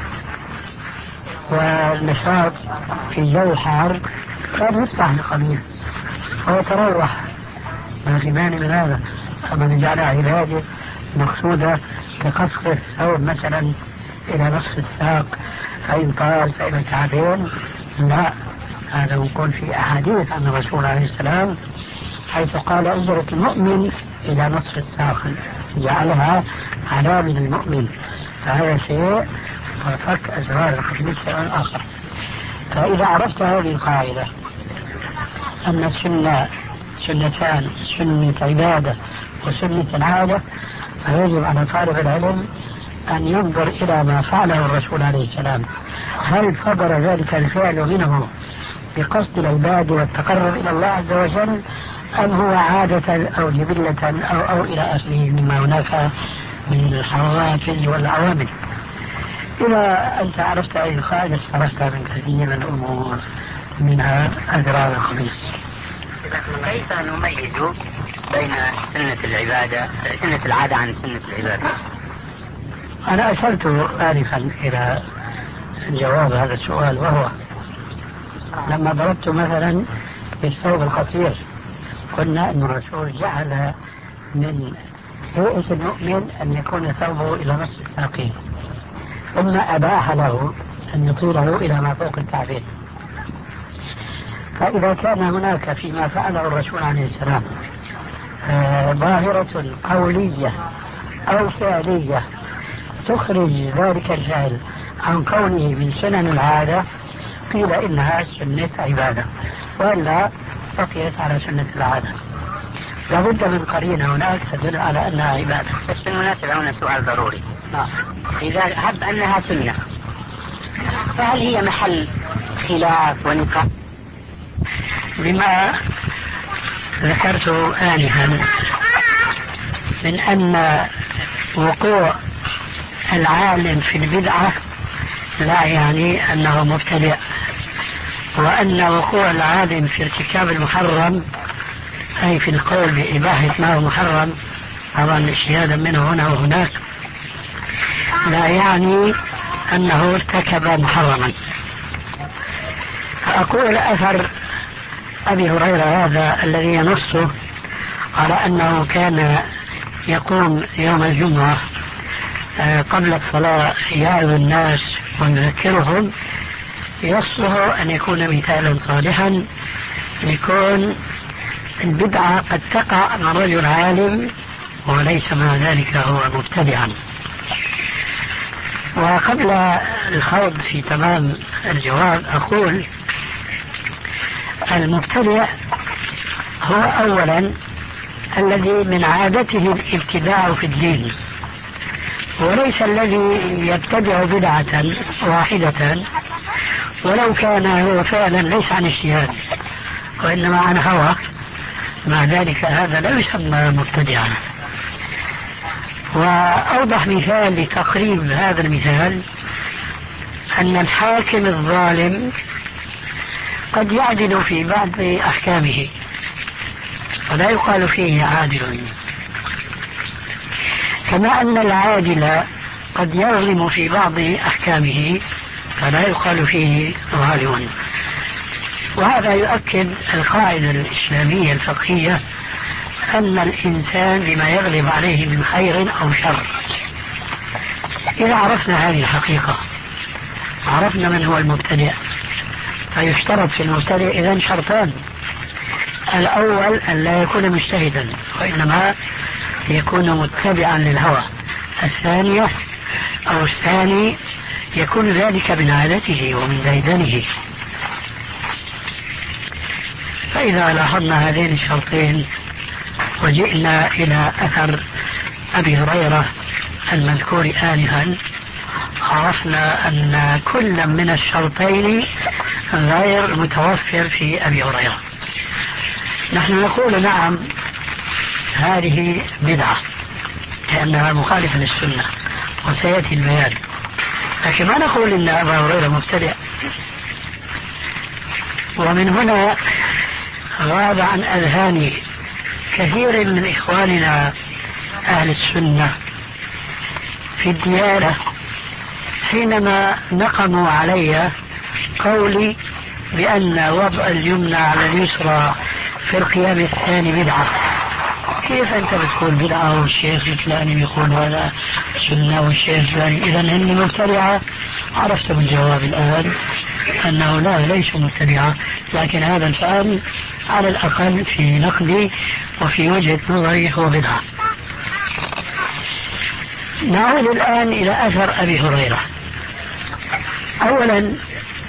والنشاط في جو حار كان يفتح القميص ويتروح، ما في مانع من هذا. أما نجعل علاجه مقصودة كقصف الثوب مثلا إلى نصف الساق فإن طال فإلى الكعبين، لا، هذا يكون في أحاديث عن الرسول عليه السلام حيث قال أجرة المؤمن إلى نصف الساق، جعلها علامة المؤمن، فهذا شيء، وفك أزرار القميص شيء آخر. فإذا عرفت هذه القاعدة أن السنة سنتان، سنة عبادة وسنة العادة، فيجب على طالب العلم أن ينظر إلى ما فعله الرسول عليه السلام، هل صدر ذلك الفعل منه بقصد العباد والتقرب إلى الله عز وجل، أم هو عادة أو جبلة أو, أو إلى آخره مما هناك من الحوافز والعوامل. إذا أنت عرفت أي القاعدة استرفت من كثير من الأمور، منها أزرار الخميس. كيف نميز بين سنة العبادة سنة العادة عن سنة العبادة؟ أنا أشرت آنفا إلى جواب هذا السؤال، وهو لما ضربت مثلا بالثوب القصير، قلنا أن الرسول جعل من هيئة المؤمن أن يكون ثوبه إلى نصف الساقين، ثم أباح له أن يطيله إلى ما فوق الكعبين. فإذا كان هناك فيما فعله الرسول عليه السلام آه ظاهرة قولية أو فعلية تخرج ذلك الفعل عن كونه من سنن العادة، قيل إنها سنة عبادة، وإلا بقيت على سنة العادة. لابد من قرينة هناك تدل على أنها عبادة. بس بالمناسبة هنا سؤال ضروري. نعم. إذا هب أنها سنة، فهل هي محل خلاف ونقاش؟ بما ذكرت آنفا من أن وقوع العالم في البدعة لا يعني أنه مبتدع، وأن وقوع العالم في ارتكاب المحرم أي في القول بإباحة ما هو محرم طبعا اجتهادا منه هنا وهناك لا يعني أنه ارتكب محرما. فأقول أثر أبي هريرة هذا الذي ينص على أنه كان يقوم يوم الجمعة قبل الصلاة يعظ الناس ويذكرهم يصلح أن يكون مثالا صالحا، يكون البدعة قد تقع مع رجل عالم وليس مع ذلك هو مبتدعا. وقبل الخوض في تمام الجواب أقول المبتدع هو أولا الذي من عادته الابتداع في الدين، وليس الذي يبتدع بدعة واحدة ولو كان هو فعلا ليس عن اجتهاد وإنما عن هوى، مع ذلك هذا لا يسمى مبتدعا. وأوضح مثال لتقريب هذا المثال أن الحاكم الظالم قد يعدل في بعض أحكامه ولا يقال فيه عادل، كما أن العادل قد يظلم في بعض أحكامه فلا يقال فيه ظالم. وهذا يؤكد القاعدة الإسلامية الفقهية أن الإنسان بما يغلب عليه من خير أو شر. إذا عرفنا هذه الحقيقة عرفنا من هو المبتدع، فيشترط في المبتدع إذن شرطان: الأول أن لا يكون مجتهدا وإنما يكون متبعا للهوى، الثانية أو الثاني يكون ذلك من عادته ومن ديدنه. فإذا لاحظنا هذين الشرطين وجئنا إلى أثر أبي هريرة المذكور آنفا عرفنا أن كل من الشرطين غير متوفر في أبي هريرة. نحن نقول نعم هذه بدعة لأنها مخالفة للسنة وسيأتي البيان، لكن ما نقول إن أبا هريرة مبتدع. ومن هنا غاب عن أذهان كثير من إخواننا أهل السنة في الديانة حينما نقموا علي قولي بأن وضع اليمنى على اليسرى في القيام الثاني بدعة. كيف أنت بتقول بدعة والشيخ الفلاني يقول هذا سنة والشيخ الفلاني إذا هن مبتدعة؟ عرفت بالجواب الآن أنه لا ليس مبتدعة، لكن هذا الفعل على الأقل في نقدي وفي وجهة نظري هو بدعة. نعود الآن إلى أثر أبي هريرة. أولا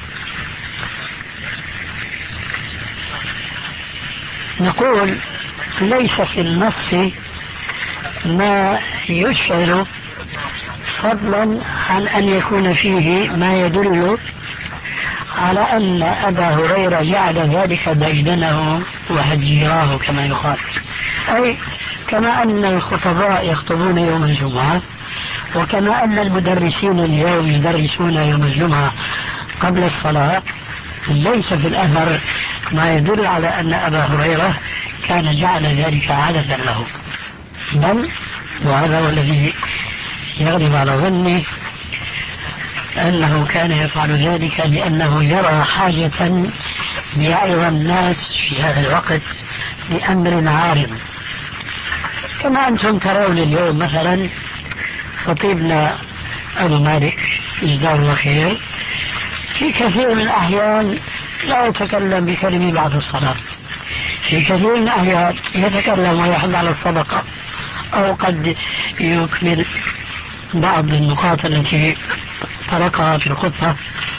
نقول ليس في النص ما يشعر فضلا عن أن يكون فيه ما يدل على أن أبا هريرة جعل ذلك ديدنه وهجيراه كما يقال، أي كما أن الخطباء يخطبون يوم الجمعة وكما أن المدرسين اليوم يدرسون يوم الجمعة قبل الصلاة، ليس في الأثر ما يدل على أن أبا هريرة كان جعل ذلك عادة له، بل وهذا هو الذي يغلب على ظني أنه كان يفعل ذلك لأنه يرى حاجة ليعظ الناس في هذا الوقت بأمر عارض، كما أنتم ترون اليوم مثلا خطيبنا أبو مالك جزاه الله خير في كثير من الأحيان لا يتكلم بكلمة بعد الصلاة، في كثير من الأحيان يتكلم ويحض على الصدقة أو قد يكمل بعض النقاط التي تركها في الخطبة،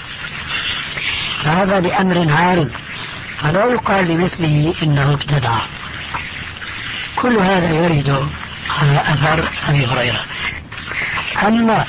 فهذا بأمر عارض فلا يقال لمثله إنه ابتدع. كل هذا يرد على أثر أبي هريرة. أما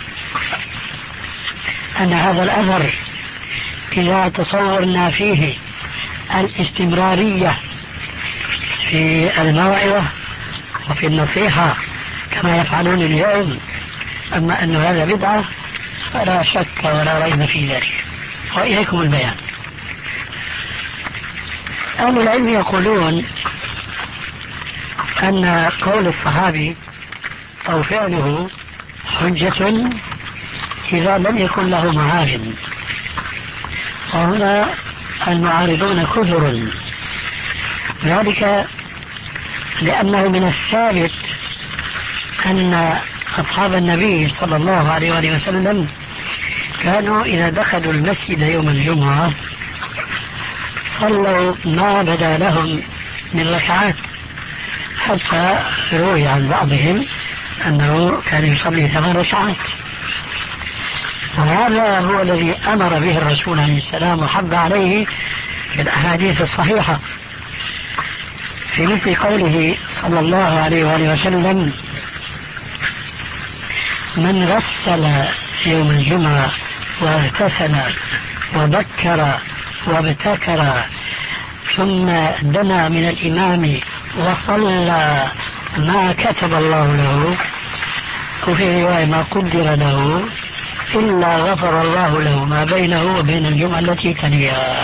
أن هذا الأثر إذا تصورنا فيه الاستمرارية في الموعظة وفي النصيحة كما يفعلون اليوم، أما أن هذا بدعة فلا شك ولا ريب في ذلك. وإليكم البيان. أهل العلم يقولون أن قول الصحابي أو فعله حجة إذا لم يكن له معارض، وهنا المعارضون كثر، ذلك لأنه من الثابت أن أصحاب النبي صلى الله عليه وآله وسلم كانوا إذا دخلوا المسجد يوم الجمعة صلوا ما بدا لهم من ركعات، حتى روي عن بعضهم أنه كان يصلي ثمان ركعات. وهذا هو الذي أمر به الرسول عليه السلام وحض عليه في الأحاديث الصحيحة، في مثل قوله صلى الله عليه وآله وسلم: من غسل يوم الجمعة واغتسل وبكر وابتكر ثم دنا من الإمام وصلى ما كتب الله له، وفي رواية ما قدر له، إلا غفر الله له ما بينه وبين الجمعة التي تليها.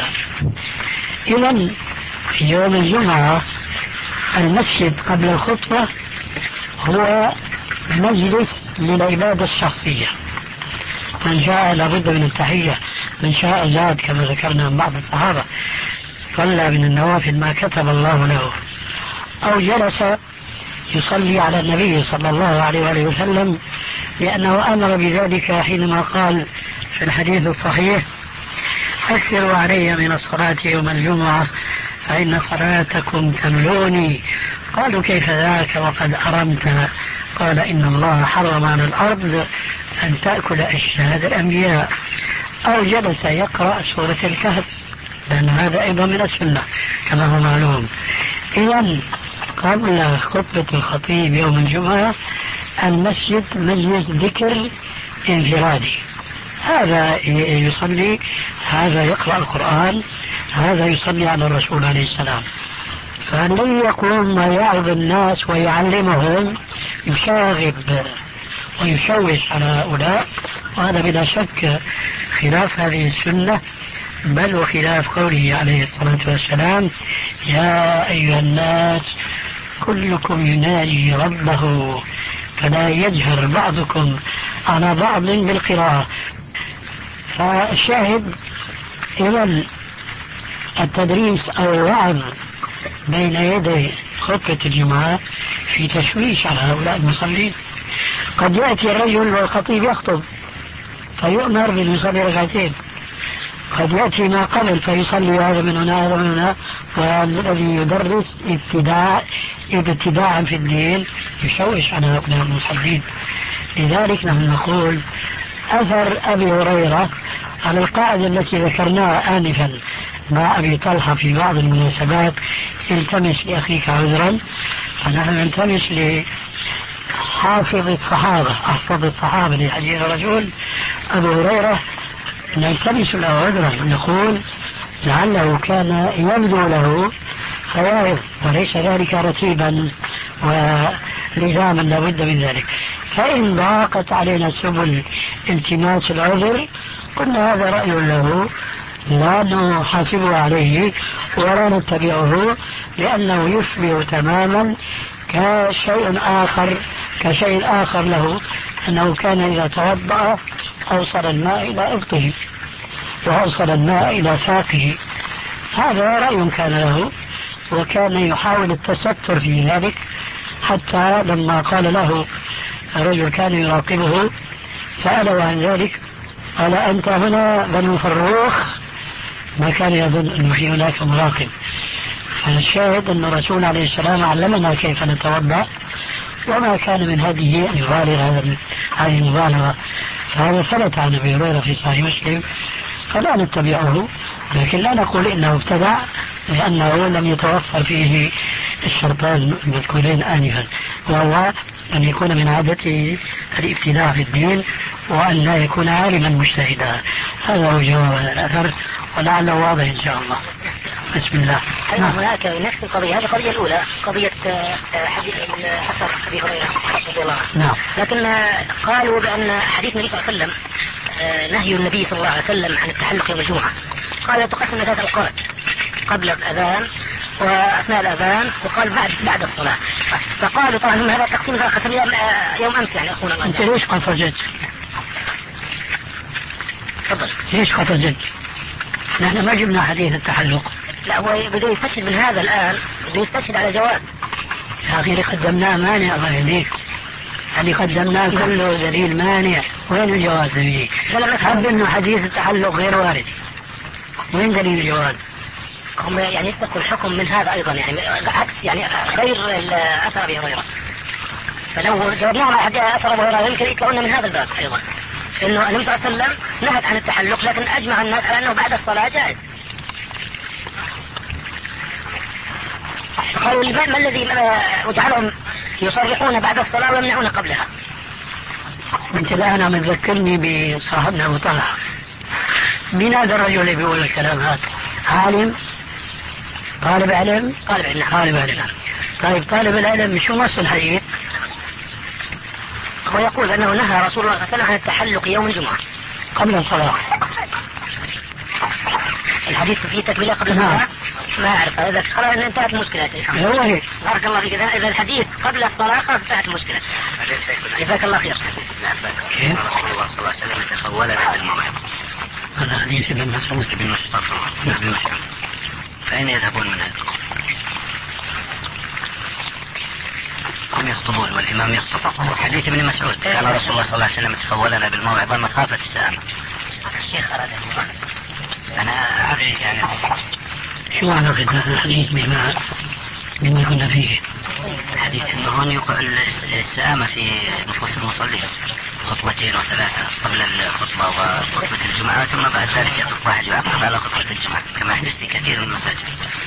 إذن في يوم الجمعة المسجد قبل الخطبة هو مجلس للعبادة الشخصية، من شاء لابد من التحية، من شاء زاد كما ذكرنا من بعض الصحابة صلى من النوافل ما كتب الله له، أو جلس يصلي على النبي صلى الله عليه وآله وسلم، لأنه أمر بذلك حينما قال في الحديث الصحيح: أكثروا علي من الصلاة يوم الجمعة فإن صلاتكم تملوني. قالوا: كيف ذاك وقد أرمت؟ قال: إن الله حرم على الأرض أن تأكل أجساد الأنبياء. أو جلس يقرأ سورة الكهف، لأن هذا أيضا من السنة كما هو معلوم. إذن قبل خطبة الخطيب يوم الجمعة المسجد مجلس ذكر انفرادي، هذا يصلي، هذا يقرأ القرآن، هذا يصلي على الرسول عليه السلام. فالذي يقوم ويعظ الناس ويعلمهم يشاغب ويشوش على هؤلاء، وهذا بلا شك خلاف هذه السنة، بل وخلاف قوله عليه الصلاة والسلام: يا أيها الناس كلكم ينادي ربه فلا يجهر بعضكم على بعض بالقراءة. فالشاهد إذن التدريس أو الوعظ بين يدي خطبة الجمعة في تشويش على هؤلاء المصلين. قد يأتي الرجل والخطيب يخطب فيؤمر بالمصلي ركعتين، قد يأتي ما قبل فيصلي هذا من هنا هذا من هنا، والذي يدرس ابتداع ابتداعا في الدين يشوش على هؤلاء المصلين. لذلك نحن نقول أثر أبي هريرة على القاعدة التي ذكرناها آنفا مع أبي طلحة في بعض المناسبات: التمس لأخيك عذرا، فنحن نلتمس لحافظ الصحابة أحفظ الصحابة لحديث الرسول أبو هريرة، نلتمس له عذرا، نقول لعله كان يبدو له فيعظ، وليس ذلك رتيبا ولزاما لابد من ذلك. فإن ضاقت علينا سبل التماس العذر قلنا هذا رأي له، لا نحاسبه عليه ولا نتبعه، لأنه يشبه تماما كشيء آخر كشيء آخر له، أنه كان إذا توضأ أوصل الماء إلى إبطه وأوصل الماء إلى ساقه، هذا رأي كان له، وكان يحاول التستر في ذلك، حتى لما قال له رجل كان يراقبه سأله عن ذلك قال: أنت هنا بنو فروخ؟ ما كان يظن أنه في هناك مراقب. فالشاهد أن الرسول عليه السلام علمنا كيف نتوضأ، وما كان من هديه أن يبالغ هذه المبالغة، فهذا ثبت عن أبي هريرة في صحيح مسلم، فلا نتبعه، لكن لا نقول إنه ابتدع، لأنه لم يتوفر فيه الشرطان المذكورين آنفا، وهو أن يكون من عادته الابتداع في الدين، وأن لا يكون عالما مجتهدا. هذا هو جواب الأثر، ولعله واضح إن شاء الله. بسم الله. أيضا هناك نفس القضية، هذه القضية الأولى قضية حديث أثر أبي هريرة رضي الله عنه. نعم. لكن قالوا بأن حديث النبي صلى الله عليه وسلم نهي النبي صلى الله عليه وسلم عن التحلق يوم الجمعة، قال تقسم ثلاث أوقات: قبل الأذان وأثناء الأذان وقال بعد بعد الصلاة. فقالوا طبعا هذا التقسيم قسم يوم أمس يعني أخونا الله. أنت ليش قفزت؟ تفضل. ليش قفزت؟ نحن ما جبنا حديث التحلق. لا هو بده يستشهد من هذا الآن، بده يستشهد على جواز. يا أخي قدمناه مانع الله يهديك، اللي قدمناه كله دليل مانع، وين الجواز فيه؟ حب انه حديث التحلق غير وارد، وين دليل الجواز؟ هم يعني يسبقوا الحكم من هذا ايضا، يعني عكس يعني غير اثر ابي هريره. فلو جاوبناهم على اثر ابي هريره يمكن يطلعون من هذا الباب ايضا، انه النبي صلى الله عليه وسلم نهت عن التحلق لكن اجمع الناس على انه بعد الصلاه جائز. قالوا ما الذي وجعلهم يصرحون بعد الصلاه ويمنعون قبلها؟ انت الان عم تذكرني بصاحبنا ابو طلحه. مين هذا الرجل اللي بيقول الكلام هذا؟ عالم؟ طالب علم؟ طالب علم. طالب علم. طيب طالب العلم شو نص الحديث؟ هو يقول انه نهى رسول الله صلى الله عليه وسلم عن التحلق يوم الجمعه قبل الصلاه. الحديث فيه تكمله قبل الصلاه؟ ما اعرف، هذا خلاص انتهت المشكله يا شيخ. هو هيك. بارك الله فيك. اذا الحديث قبل الصلاه خلاص انتهت المشكله. جزاك الله خير. كيف رسول الله صلى الله عليه وسلم تخولنا بالموعظه؟ هذا حديث ابن مسعود. ابن مسعود. فأين يذهبون من هذا؟ هم يخطبون والإمام يخطب. حديث ابن مسعود كان رسول الله صلى الله عليه وسلم تخولنا بالموعظة مخافة السآمة. الشيخ أراد أنا أعرف يعني شو علاقة هذا الحديث بما بما كنا فيه؟ الحديث أنه هون يقول السآمة في نفوس المصلين خطبتين وثلاثة قبل الخطبة وخطبة الجمعة، ثم بعد ذلك يخطب واحد يعقب على خطبة الجمعة كما يحدث في كثير من المساجد.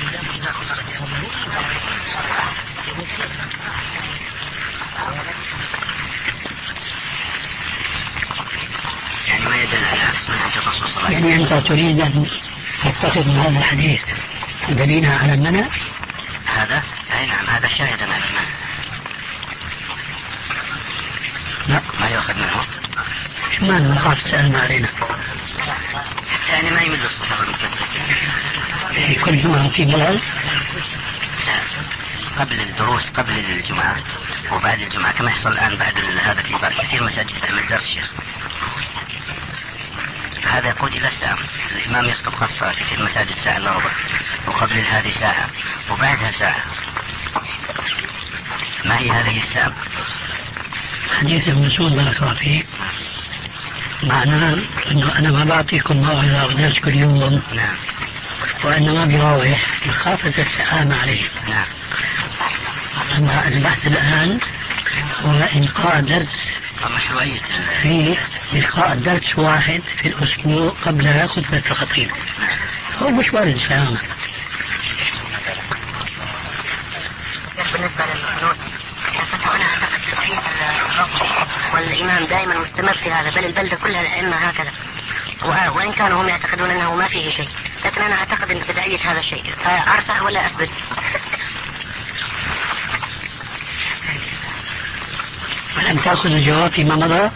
يعني ما يدل على عكس منهج الرسول صلى الله عليه وسلم. يعني أنت تريد أن تتخذ من هذا الحديث دليلا على المنع؟ هذا؟ أي نعم، هذا شاهدا على المنع. لا ما يأخذ منه. شو معنى مخاف تسألنا علينا؟ يعني ما يمل الصحابة من كثرة. كل جمعة في ملل؟ قبل الدروس قبل الجمعة وبعد الجمعة كما يحصل الآن بعد هذا في بعض كثير مساجد تعمل درس شيخ. هذا يقود إلى الساعة. الإمام يخطب خاصة كثير مساجد ساعة إلا ربع، وقبل هذه ساعة وبعدها ساعة. ما هي هذه الساعة؟ حديث ابن مسعود بارك الله فيك معناه انه انا ما بعطيكم موعظة ودرس كل يوم. نعم. وانما بروح مخافة السآمة عليه. نعم. اما البحث الان هو إلقاء درس مشروعية في إلقاء درس واحد في الأسبوع قبل خطبة الخطيب. هو مش وارد السآمة. بالنسبة للقنوت أنا أعتقد تضعيف الرفض والإمام دائما مستمر في هذا، بل البلدة كلها الأئمة هكذا، وإن كانوا هم يعتقدون أنه ما فيه شيء، لكن أنا أعتقد أن بدعية هذا الشيء. أعرفه ولا أثبت؟ ولم تأخذ الجواب فيما مضى؟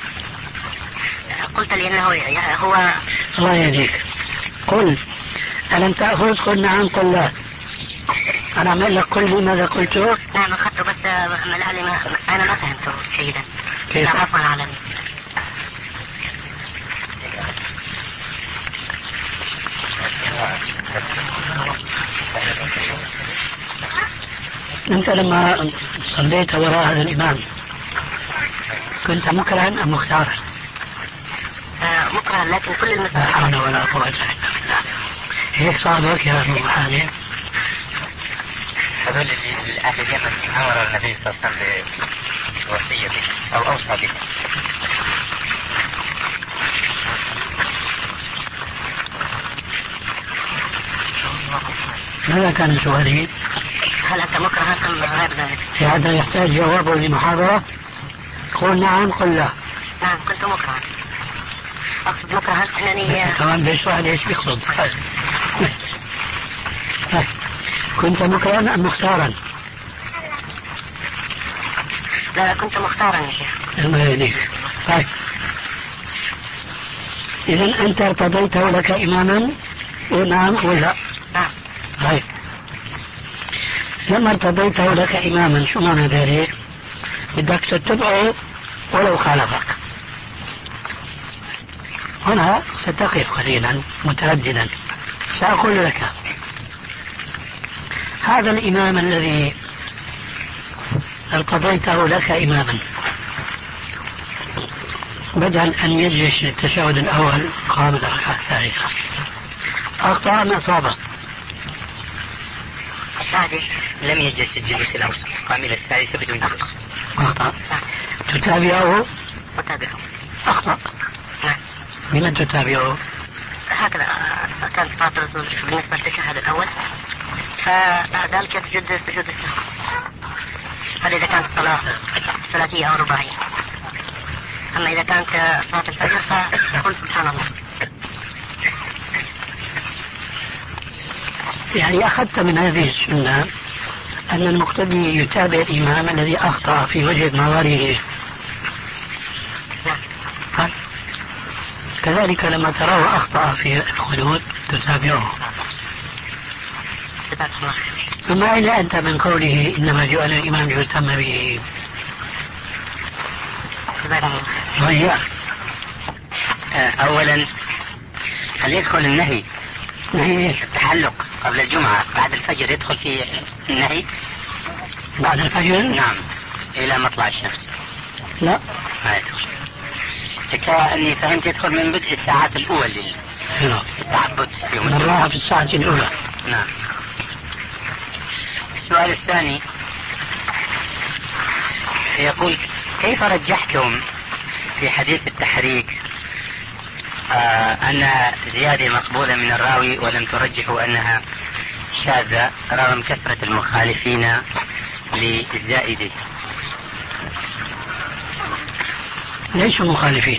قلت لي أنه هو الله يهديك. قل ألم تأخذ؟ قل نعم قل لا. أنا أعمل لك كل ماذا قلته؟ نعم أخذته، بس لعلي ما أنا ما فهمته جيدا. كيف؟ عفوا علي. أنت لما صليت وراء هذا الإمام كنت مكرها أم مختارا؟ آه مكرها، لكن كل لا المسائل حول ولا قوة إلا بالله. هيك صابك يا أبو حالي؟ هذول اللي أهل اليمن أمر النبي صلى الله عليه وسلم بوصية به أو أوصى به. ماذا كان سؤالي؟ هل أنت مكرها أم غير ذلك؟ في هذا يحتاج جوابه لمحاضرة؟ قل نعم قل لا. نعم كنت مكرها. أقصد مكرها أنني كمان بيشرح لي ايش بيقصد. كنت مكرها أم مختارا؟ لا كنت مختارا يا شيخ. الله يهديك. طيب إذا أنت ارتضيته لك إماما ونعم ولا؟ نعم. طيب لما ارتضيته لك إماما شو معنى ذلك؟ بدك تتبعه ولو خالفك. هنا ستقف قليلا مترددا. سأقول لك هذا الإمام الذي ارتضيته لك إماما بدل أن يجلس للتشهد الأول قام الركعة الثالثة، أخطأ أم أصابه؟ السادس لم يجلس الجلوس الأوسط، قام إلى الثالثة بدون جلوس. أخطأ. تتابعه؟ أتابعه. أخطأ. نعم. من تتابعه؟ هكذا كانت صلاة الرسول بالنسبة للتشهد الأول، فبعد ذلك يسجد سجود السهو. هذا إذا كانت الصلاة ثلاثية أو رباعية. أما إذا كانت صلاة الفجر فقل سبحان الله. يعني أخذت من هذه السنة أن المقتدي يتابع الإمام الذي أخطأ في وجه نظره. نعم. كذلك لما تراه أخطأ في الخلود تتابعه. ثم أين أنت من قوله إنما جعل الإمام ليتم به؟ وهي أولا هل يدخل النهي نهي التحلق قبل الجمعة بعد الفجر يدخل في النهي؟ بعد الفجر؟ نعم إلى مطلع الشمس. لا ما يدخل. كأني فهمت يدخل من بدء الساعات الأولى للتعبد في يوم الراحة في الساعة الأولى. نعم. السؤال الثاني يقول كيف رجحتم في حديث التحريك آه أن زيادة مقبولة من الراوي ولم ترجحوا أنها شاذة رغم كثرة المخالفين للزائدة؟ ليسوا مخالفين،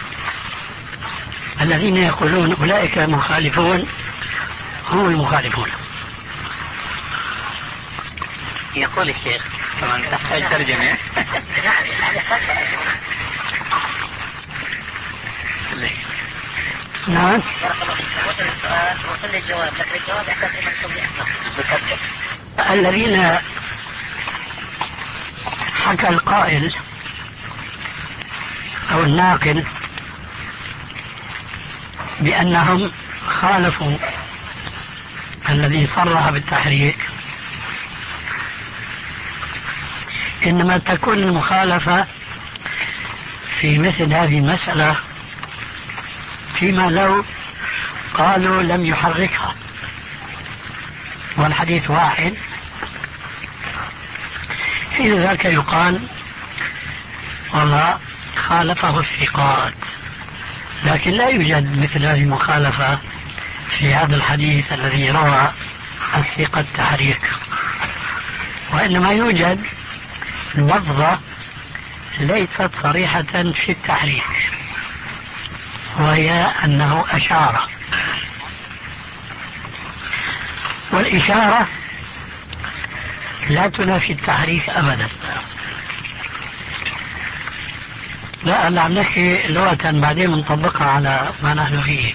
الذين يقولون أولئك مخالفون هم المخالفون. يقول الشيخ طبعا تحتاج ترجمة. نعم. وصل السؤال وصل الجواب، لكن الجواب يحتاج إلى التوضيح. الذين حكى القائل أو الناقل بأنهم خالفوا الذي صرح بالتحريك، إنما تكون المخالفة في مثل هذه المسألة فيما لو قالوا لم يحركها والحديث واحد، في ذلك يقال والله خالفه الثقات، لكن لا يوجد مثل هذه المخالفة في هذا الحديث الذي روى الثقة التحريك، وإنما يوجد لفظة ليست صريحة في التحريك، وهي أنه أشار، والإشارة لا تنافي التحريك أبدا. لا أنا عم نحكي لغة بعدين نطبقها على ما نحن فيه.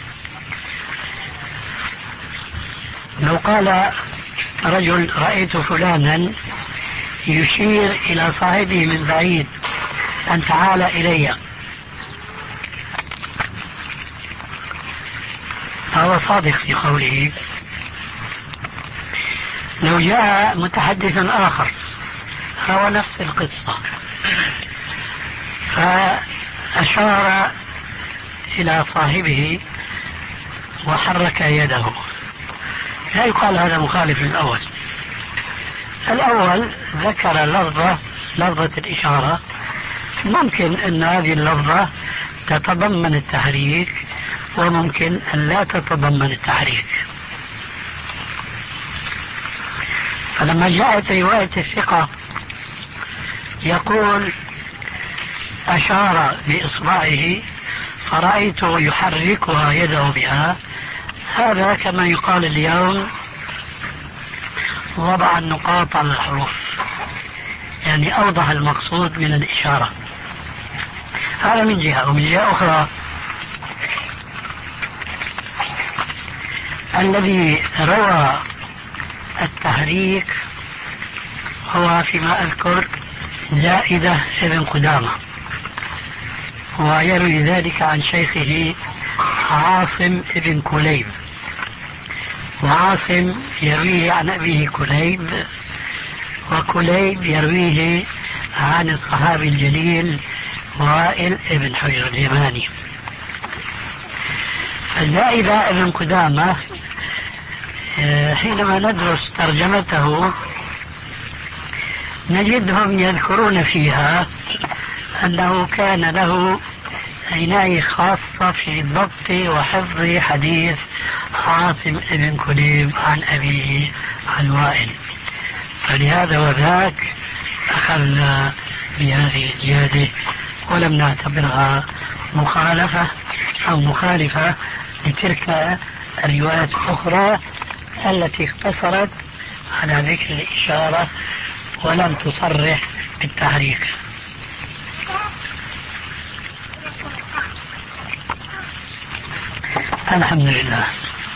لو قال رجل رأيت فلانا يشير إلى صاحبه من بعيد أن تعال إلي، فهو صادق في قوله. لو جاء متحدث آخر هو نفس القصة فأشار إلى صاحبه وحرك يده، لا يقال هذا مخالف للأول. الأول ذكر لفظة لفظة الإشارة، ممكن أن هذه اللفظة تتضمن التحريك وممكن أن لا تتضمن التحريك. فلما جاءت رواية الثقة يقول أشار بإصبعه فرأيته يحركها يده بها، هذا كما يقال اليوم وضع النقاط على الحروف، يعني أوضح المقصود من الإشارة. هذا من جهة. ومن جهة أخرى الذي روى التحريك هو فيما أذكر زائدة ابن قدامة، ويروي ذلك عن شيخه عاصم ابن كليب، وعاصم يرويه عن أبيه كليب، وكليب يرويه عن الصحابي الجليل وائل ابن حجر اليماني. الزائدة ابن قدامة حينما ندرس ترجمته نجدهم يذكرون فيها أنه كان له عناية خاصة في ضبط وحفظ حديث عاصم ابن كليب عن أبيه عن وائل، فلهذا وذاك أخذنا بهذه الزيادة ولم نعتبرها مخالفة أو مخالفة لتلك الروايات الأخرى التي اقتصرت على ذكر الإشارة ولم تصرح بالتحريك. الحمد لله.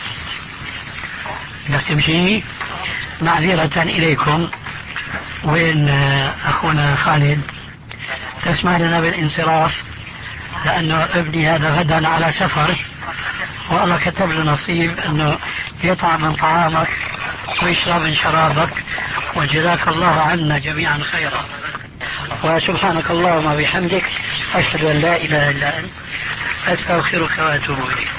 بدك تمشي؟ معذرة إليكم. وين أخونا خالد؟ تسمح لنا بالانصراف لأنه ابني هذا غدا على سفر والله كتب له نصيب أنه يطعم من طعامك ويشرب من شرابك، وجزاك الله عنا جميعا خيرا. وسبحانك اللهم وبحمدك أشهد أن لا إله إلا أنت أستغفرك وأتوب إليك.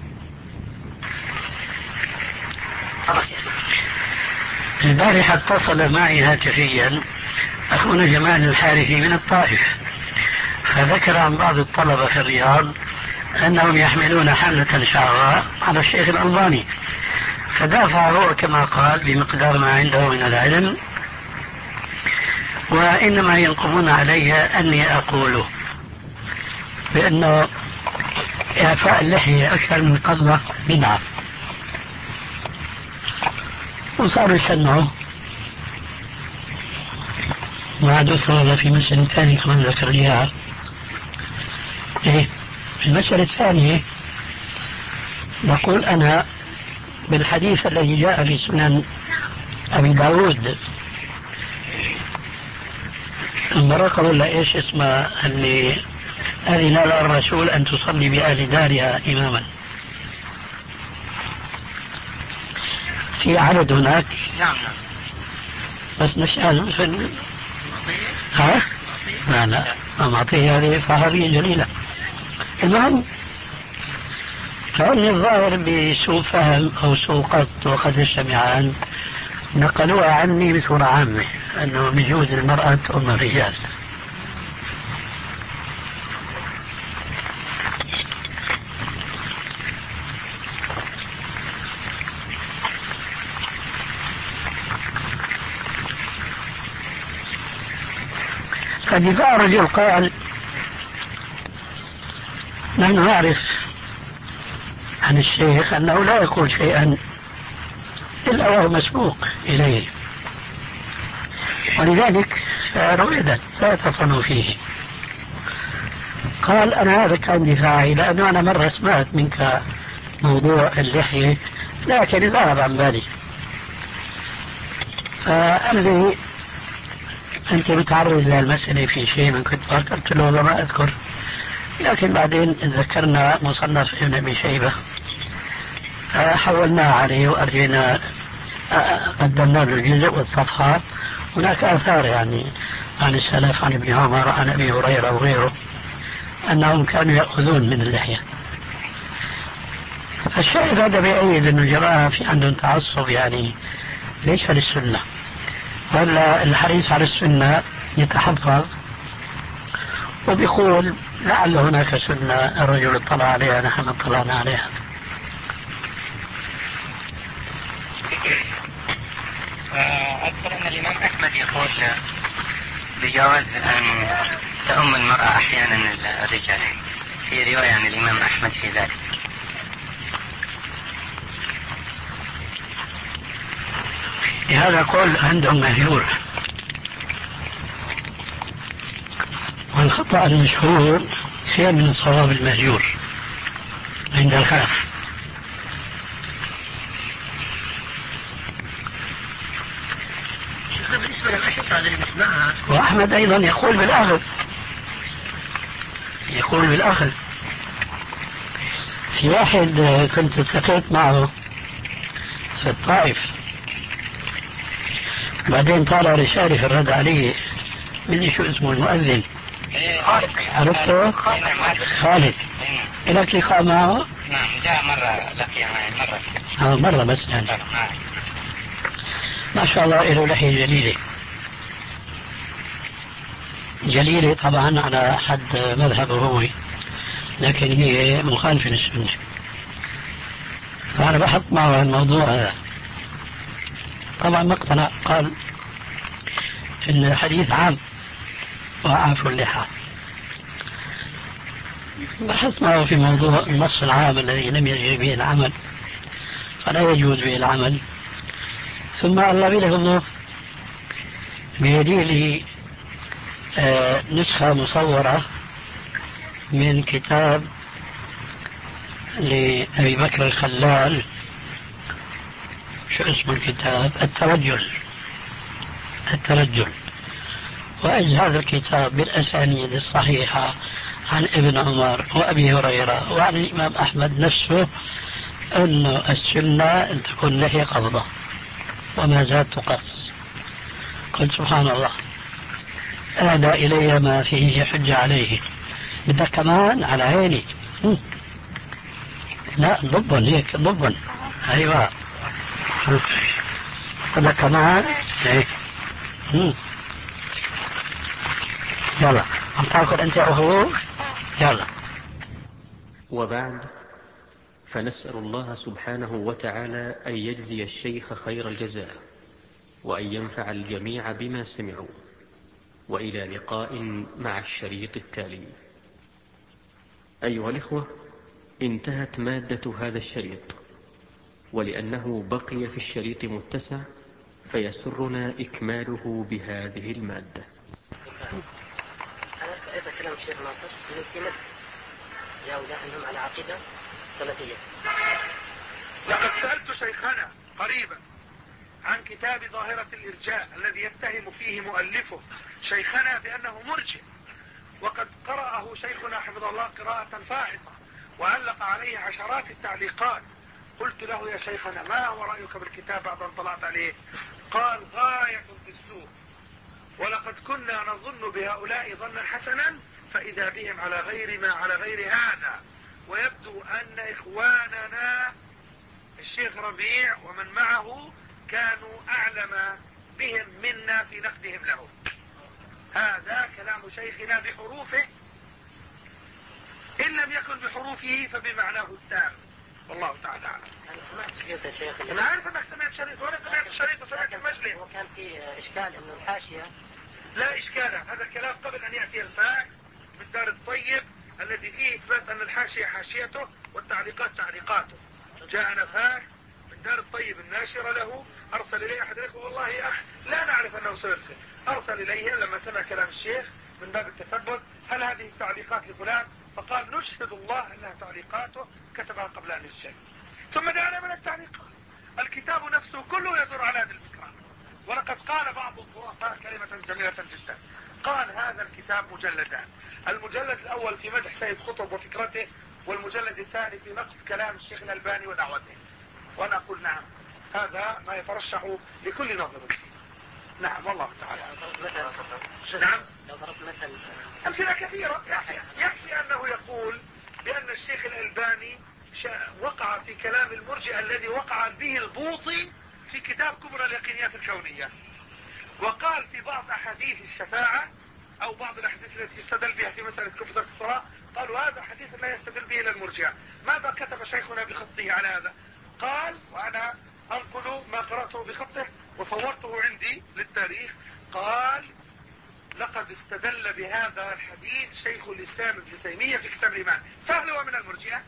البارحة اتصل معي هاتفيا أخونا جمال الحارثي من الطائف، فذكر عن بعض الطلبة في الرياض أنهم يحملون حملة شعراء على الشيخ الألباني، فدافع هو كما قال بمقدار ما عنده من العلم، وإنما ينقمون علي أني أقوله بأنه إعفاء اللحية أكثر من قبضة بدعة، وصاروا يسمعوا وعدوا صار في مسألة ثانية كمان ذكر ليها. إيه المسألة الثانية نقول أنا بالحديث الذي جاء في سنن أبي داود المرقب ولا إيش اسمه اللي أذن لها الرسول أن تصلي بأهل دارها إماما، في عدد هناك نعم بس نسأل في ال... ها؟ لا لا معطيه هذه صحابية جليلة. المهم فإن الظاهر بسوء فهم أو سوء قصد وقد السمعان نقلوها عني بصورة عامة أنه بجوز المرأة أم الرجال. فدفاع رجل قال نحن نعرف عن الشيخ أنه لا يقول شيئا إلا وهو مسبوق إليه، ولذلك رويدا لا يتصنوا فيه. قال أنا هذا كان دفاعي لأنه أنا مرة سمعت منك موضوع اللحية لكن ذهب عن بالي، فقال لي أنت متعرض للمسألة في شيء من كنت قلت له ما أذكر، لكن بعدين ذكرنا مصنف ابن أبي شيبة حولناه عليه وأرجينا قدمنا له الجزء والصفحة. هناك آثار يعني عن السلف عن ابن عمر عن أبي هريرة وغيره أنهم كانوا يأخذون من اللحية. فالشاهد هذا بيأيد أن الجماعة في عندهم تعصب يعني ليس للسنة، ولا الحريص على السنة يتحفظ وبيقول لعل هناك سنة الرجل اطلع عليها نحن اطلعنا عليها. أذكر أن الإمام أحمد يقول بجواز أن تؤم المرأة أحيانا الرجال، في رواية عن الإمام أحمد في ذلك. هذا قول عندهم مهجور، والخطأ المشهور خير من الصواب المهجور عند الخلاف. بالنسبة للأشرطة اللي نسمعها وأحمد أيضا يقول بالأخذ يقول بالأخذ. في واحد كنت التقيت معه في الطائف، بعدين طالع رسالة في الرد عليه مني شو اسمه المؤذن عرفته؟ خالد لك لقاء معه؟ نعم جاء مرة لقي معي مرة آه مرة بس يعني. ما شاء الله له لحية جليلة جليلة طبعا على حد مذهبه هو، لكن هي مخالفة للسنة. فأنا بحط معه الموضوع هذا، طبعا ما اقتنع، قال إن الحديث عام وأعفوا اللحى. بحث معه في موضوع النص العام الذي لم يجري به العمل فلا يجوز به العمل. ثم الله له الله بيدي لي آه نسخة مصورة من كتاب لأبي بكر الخلال، شو اسم الكتاب؟ الترجل. الترجل. وإذ هذا الكتاب بالأسانيد الصحيحة عن ابن عمر وأبي هريرة وعن الإمام أحمد نفسه أن السنة أن تكون لحية قبضة وما زاد تقص. قلت سبحان الله، أهدى إلي ما فيه حجة عليه. بدك كمان؟ على عيني. لا ضبن هيك ضبن. أيوة بدك كمان هيك. يلا عم تاكل أنت أخوك؟ يلا. وبعد، فنسأل الله سبحانه وتعالى أن يجزي الشيخ خير الجزاء وأن ينفع الجميع بما سمعوا. وإلى لقاء مع الشريط التالي. أيها الإخوة، انتهت مادة هذا الشريط، ولأنه بقي في الشريط متسع فيسرنا إكماله بهذه المادة. هذا كلام الشيخ ناصر من في مدح هؤلاء أنهم على عقيدة سلفية. لقد سألت شيخنا قريبا عن كتاب ظاهرة الإرجاء الذي يتهم فيه مؤلفه شيخنا بأنه مرجئ، وقد قرأه شيخنا حفظه الله قراءة فاحصة وعلق عليه عشرات التعليقات. قلت له يا شيخنا ما هو رأيك بالكتاب بعد أن طلعت عليه؟ قال غاية في السوء، ولقد كنا نظن بهؤلاء ظنا حسنا فإذا بهم على غير ما على غير هذا، ويبدو أن إخواننا الشيخ ربيع ومن معه كانوا أعلم بهم منا في نقدهم له. هذا كلام شيخنا بحروفه، إن لم يكن بحروفه فبمعناه التام، والله تعالى أعلم. أنا عارف أنك سمعت شريط وأنا سمعت الشريط وسمعت المجلس، وكان في إشكال أنه الحاشية. لا إشكال، هذا الكلام قبل أن يأتي الفاكس من دار الطيب الذي فيه إثبات أن الحاشية حاشيته والتعليقات تعليقاته. جاءنا فاكس من دار الطيب الناشرة له، أرسل إليه أحد الإخوة والله يا أخي لا نعرف أنه سيرسل، أرسل إليه لما سمع كلام الشيخ من باب التثبت هل هذه التعليقات لفلان، فقال نشهد الله أنها تعليقاته كتبها قبل أن يسجل. ثم دعنا من التعليقات. الكتاب نفسه كله يدور على هذه الفكرة، ولقد قال بعض الظرفاء كلمة جميلة جدا، قال هذا الكتاب مجلدان، المجلد الأول في مدح سيد قطب وفكرته، والمجلد الثاني في نقد كلام الشيخ الألباني ودعوته. وأنا أقول نعم، هذا ما يترشح لكل نظر. نعم والله تعالى. نعم لو ضربت مثل أمثلة كثيرة. يكفي أنه يقول بأن الشيخ الألباني وقع في كلام المرجئة الذي وقع به البوطي في كتاب كبرى اليقينيات الكونية، وقال في بعض أحاديث الشفاعة أو بعض الأحاديث التي يستدل بها في مسألة كفر الصلاة، قالوا هذا حديث لا يستدل به إلى المرجئة. ماذا كتب شيخنا بخطه على هذا؟ قال، وأنا أنقل ما قرأته بخطه وصورته عندي للتاريخ، قال لقد استدل بهذا الحديث شيخ الإسلام ابن تيمية في كتاب الإيمان، فهل هو من المرجئة؟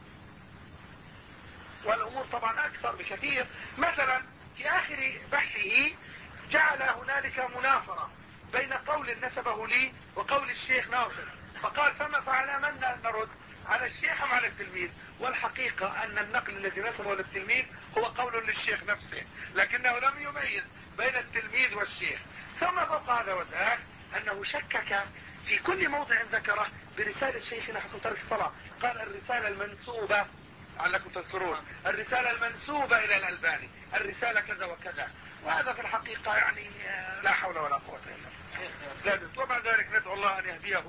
والأمور طبعا أكثر بكثير. مثلا في آخر بحثه جعل هنالك منافرة بين قول نسبه لي وقول الشيخ ناصر، فقال فما فعل من نرد على الشيخ أم على التلميذ؟ والحقيقة أن النقل الذي نسبه للتلميذ هو قول للشيخ نفسه، لكنه لم يميز بين التلميذ والشيخ. ثم فوق هذا وذاك أنه شكك في كل موضع ذكره برسالة شيخنا حسن تارك الصلاة، قال الرسالة المنسوبة علكم تذكرون، الرسالة المنسوبة إلى الألباني، الرسالة كذا وكذا، وهذا في الحقيقة يعني لا حول ولا قوة إلا بالله. ومع ذلك ندعو الله أن يهديه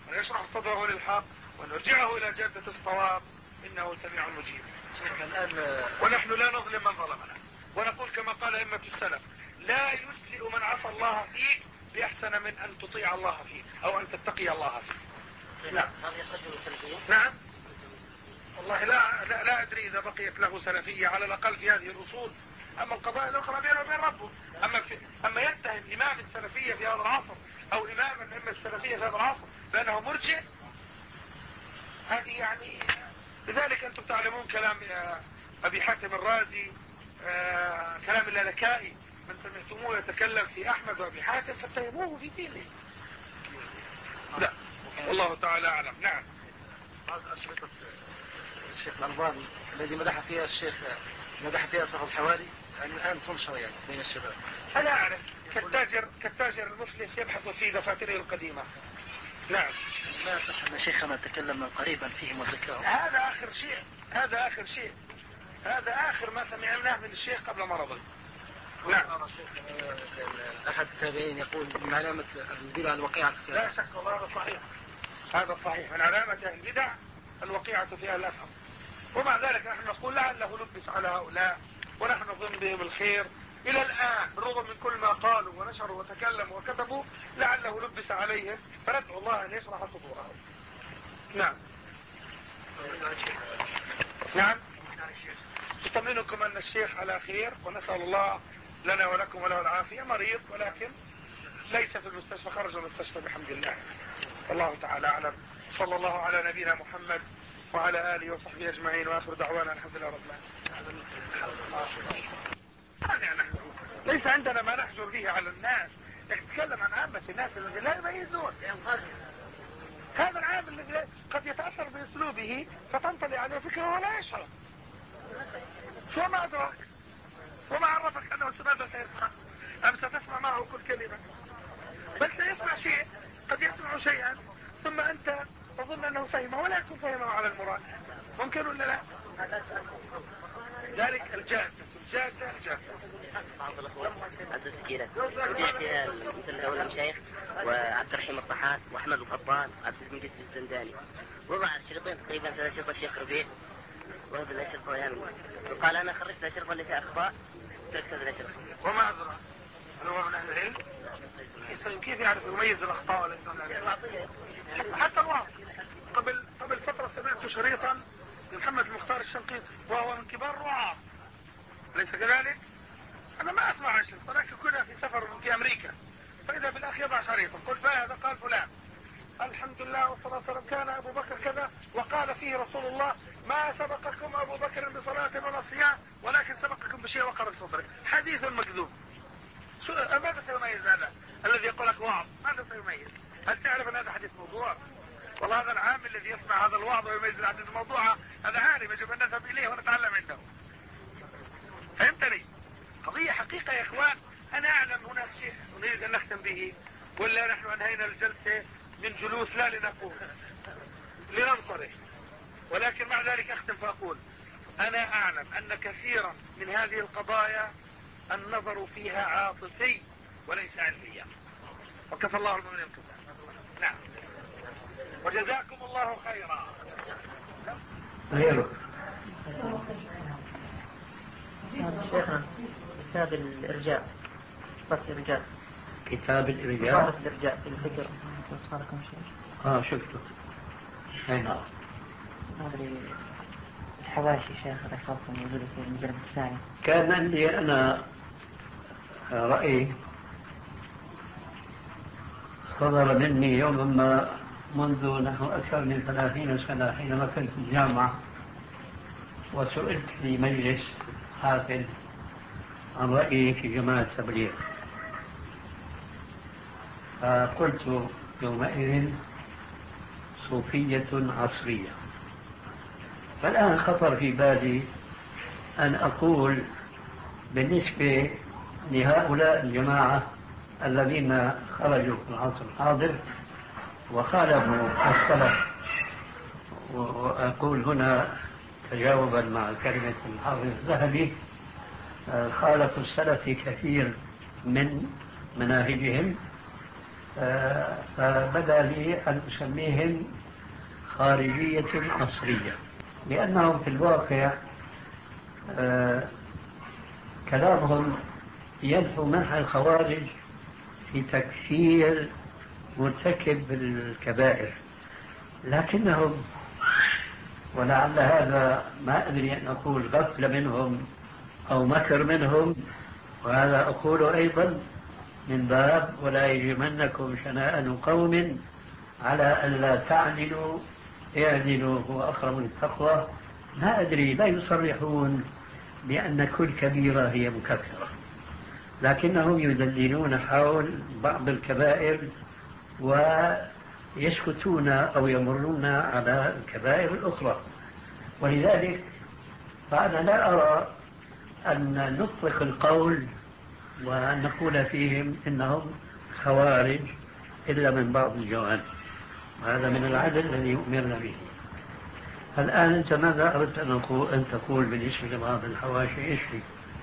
وأن يشرح صدره للحق وأن يرجعه إلى جادة الصواب، إنه سميع مجيب. الآن ونحن لا نظلم من ظلمنا، ونقول كما قال أئمة السلف: لا يجزئ من عصى الله فيك بأحسن من أن تطيع الله فيه أو أن تتقي الله فيه. نعم. نعم. والله لا, لا لا أدري إذا بقيت له سلفية على الأقل في هذه الأصول. أما القضايا الأخرى بينه وبين ربه. أما, في أما يتهم إمام السلفية في هذا العصر أو إمام الأئمة السلفية في هذا العصر بأنه مرجئ، هذه يعني. لذلك أنتم تعلمون كلام أبي حاتم الرازي، آه كلام اللالكائي، من سمعتموه يتكلم في أحمد وأبي حاتم فاتهموه في دينه. لا، والله تعالى أعلم. نعم. أشرطة الشيخ الألباني الذي مدح فيها الشيخ مدح فيها صاحب الحوالي، يعني الآن تنشر يعني بين الشباب. أنا أعرف كالتاجر كالتاجر المفلس يبحث في دفاتره القديمة. نعم. ما صح أن شيخنا تكلم قريبا فيهم وذكرهم. هذا آخر شيء هذا آخر شيء هذا آخر ما سمعناه من الشيخ قبل مرضه. نعم. أحد التابعين يقول من علامة البدع الوقيعة. لا شك والله هذا صحيح. هذا صحيح، من علامة البدع الوقيعة فيها الأفهم. ومع ذلك نحن نقول لعله لبس على هؤلاء ونحن نظن بهم الخير إلى الآن، بالرغم من كل ما قالوا ونشروا وتكلموا وكتبوا، لعله لبس عليهم، فندعو الله أن يشرح صدورهم. نعم. نعم. أطمئنكم أن الشيخ على خير، ونسأل الله لنا ولكم وله العافية. مريض ولكن ليس في المستشفى، خرج من المستشفى بحمد الله. الله تعالى أعلم. صلى الله على نبينا محمد وعلى آله وصحبه أجمعين، وآخر دعوانا الحمد لله رب العالمين. ليس عندنا ما نحجر به على الناس، نتكلم عن عامة الناس الذين لا يميزون. هذا العامل الذي قد يتأثر بأسلوبه فتنطلي عليه فكرة ولا يشعر. شو ما أدرك وما عرفك أنه ماذا سيسمع؟ أم ستسمع معه كل كلمة؟ بل سيسمع شيء، قد يسمع شيئا ثم أنت تظن أنه فهمه ولا يكون فهمه على المراد. ممكن ولا لا؟ ذلك الجادة الجادة الجادة. بعض الأخوة عدد التسجيلات وجاء فيها مثل هؤلاء المشايخ وعبد الرحيم الطحان وأحمد القطان وعبد المجيد الزنداني، وضع الشريطين تقريبا ثلاث شرطة الشيخ ربيع وهذا الأشرطة يعني. وقال أنا خرجت الأشرطة اللي فيها أخطاء تركت هذه الأشرطة. وما أدرى هل هو من أهل العلم؟ كيف يعرف يميز الأخطاء ولا حتى الواقع؟ قبل قبل فترة سمعت شريطا لمحمد المختار الشنقيطي وهو من كبار الرعاة، أليس كذلك؟ أنا ما أسمع الشريط، ولكن كنا في سفر في أمريكا فإذا بالأخ يضع شريطا، قل فهذا قال فلان الحمد لله والصلاة والسلام كان أبو بكر كذا وقال فيه رسول الله ما سبقكم أبو بكر بصلاة ولا صيام ولكن سبقكم بشيء وقر بصدره، حديث مكذوب. ماذا سيميز هذا الذي يقول لك وعظ؟ ماذا سيميز؟ هل تعرف أن هذا حديث موضوع؟ والله هذا العام الذي يسمع هذا الوعظ ويميز الحديث الموضوع هذا عالم يجب أن نذهب إليه ونتعلم عنده. فهمتني؟ قضية حقيقة يا إخوان. أنا أعلم هناك شيء نريد أن نختم به، ولا نحن أنهينا الجلسة من جلوس لا لنقول لننصرف، ولكن مع ذلك أختم فأقول أنا أعلم أن كثيرا من هذه القضايا النظر فيها عاطفي وليس علميا، وكفى الله المؤمنين القتال. نعم. وجزاكم الله خيرا. غيره شيخنا كتاب الإرجاء صفة الإرجاء كتاب الإرجاء صفة الإرجاء في الفكر صاركم شيء اه شفته. اي نعم. هذه الحواشي شيخ ذكرتم موجودة في المجلد الثاني. كان عندي أنا رأي صدر مني يوما ما منذ نحو أكثر من ثلاثين سنة حينما كنت في الجامعة، وسئلت في مجلس حافل عن رأيي في جماعة التبليغ، فقلت يومئذ صوفية عصرية. فالآن خطر في بالي أن أقول بالنسبة لهؤلاء الجماعة الذين خرجوا في العصر الحاضر وخالفوا السلف، وأقول هنا تجاوبا مع كلمة الحافظ الذهبي خالفوا السلف في كثير من مناهجهم، فبدا لي أن أسميهم خارجية عصرية، لأنهم في الواقع كلامهم ينحو منحى الخوارج في تكفير مرتكب الكبائر، لكنهم، ولعل هذا ما أدري أن أقول غفلة منهم أو مكر منهم، وهذا أقول أيضا من باب ولا يجرمنكم شنآن قوم على ألا تعدلوا اعدلوا هو أقرب للتقوى. ما أدري، لا يصرحون بأن كل كبيرة هي مكفرة، لكنهم يدللون حول بعض الكبائر ويسكتون أو يمرون على الكبائر الأخرى. ولذلك فأنا لا أرى أن نطلق القول وأن نقول فيهم إنهم خوارج إلا من بعض الجوانب، وهذا من العدل الذي أمرنا به. الآن أنت ماذا أردت أن تقول بالنسبة لبعض الحواشي؟ إيش فيه؟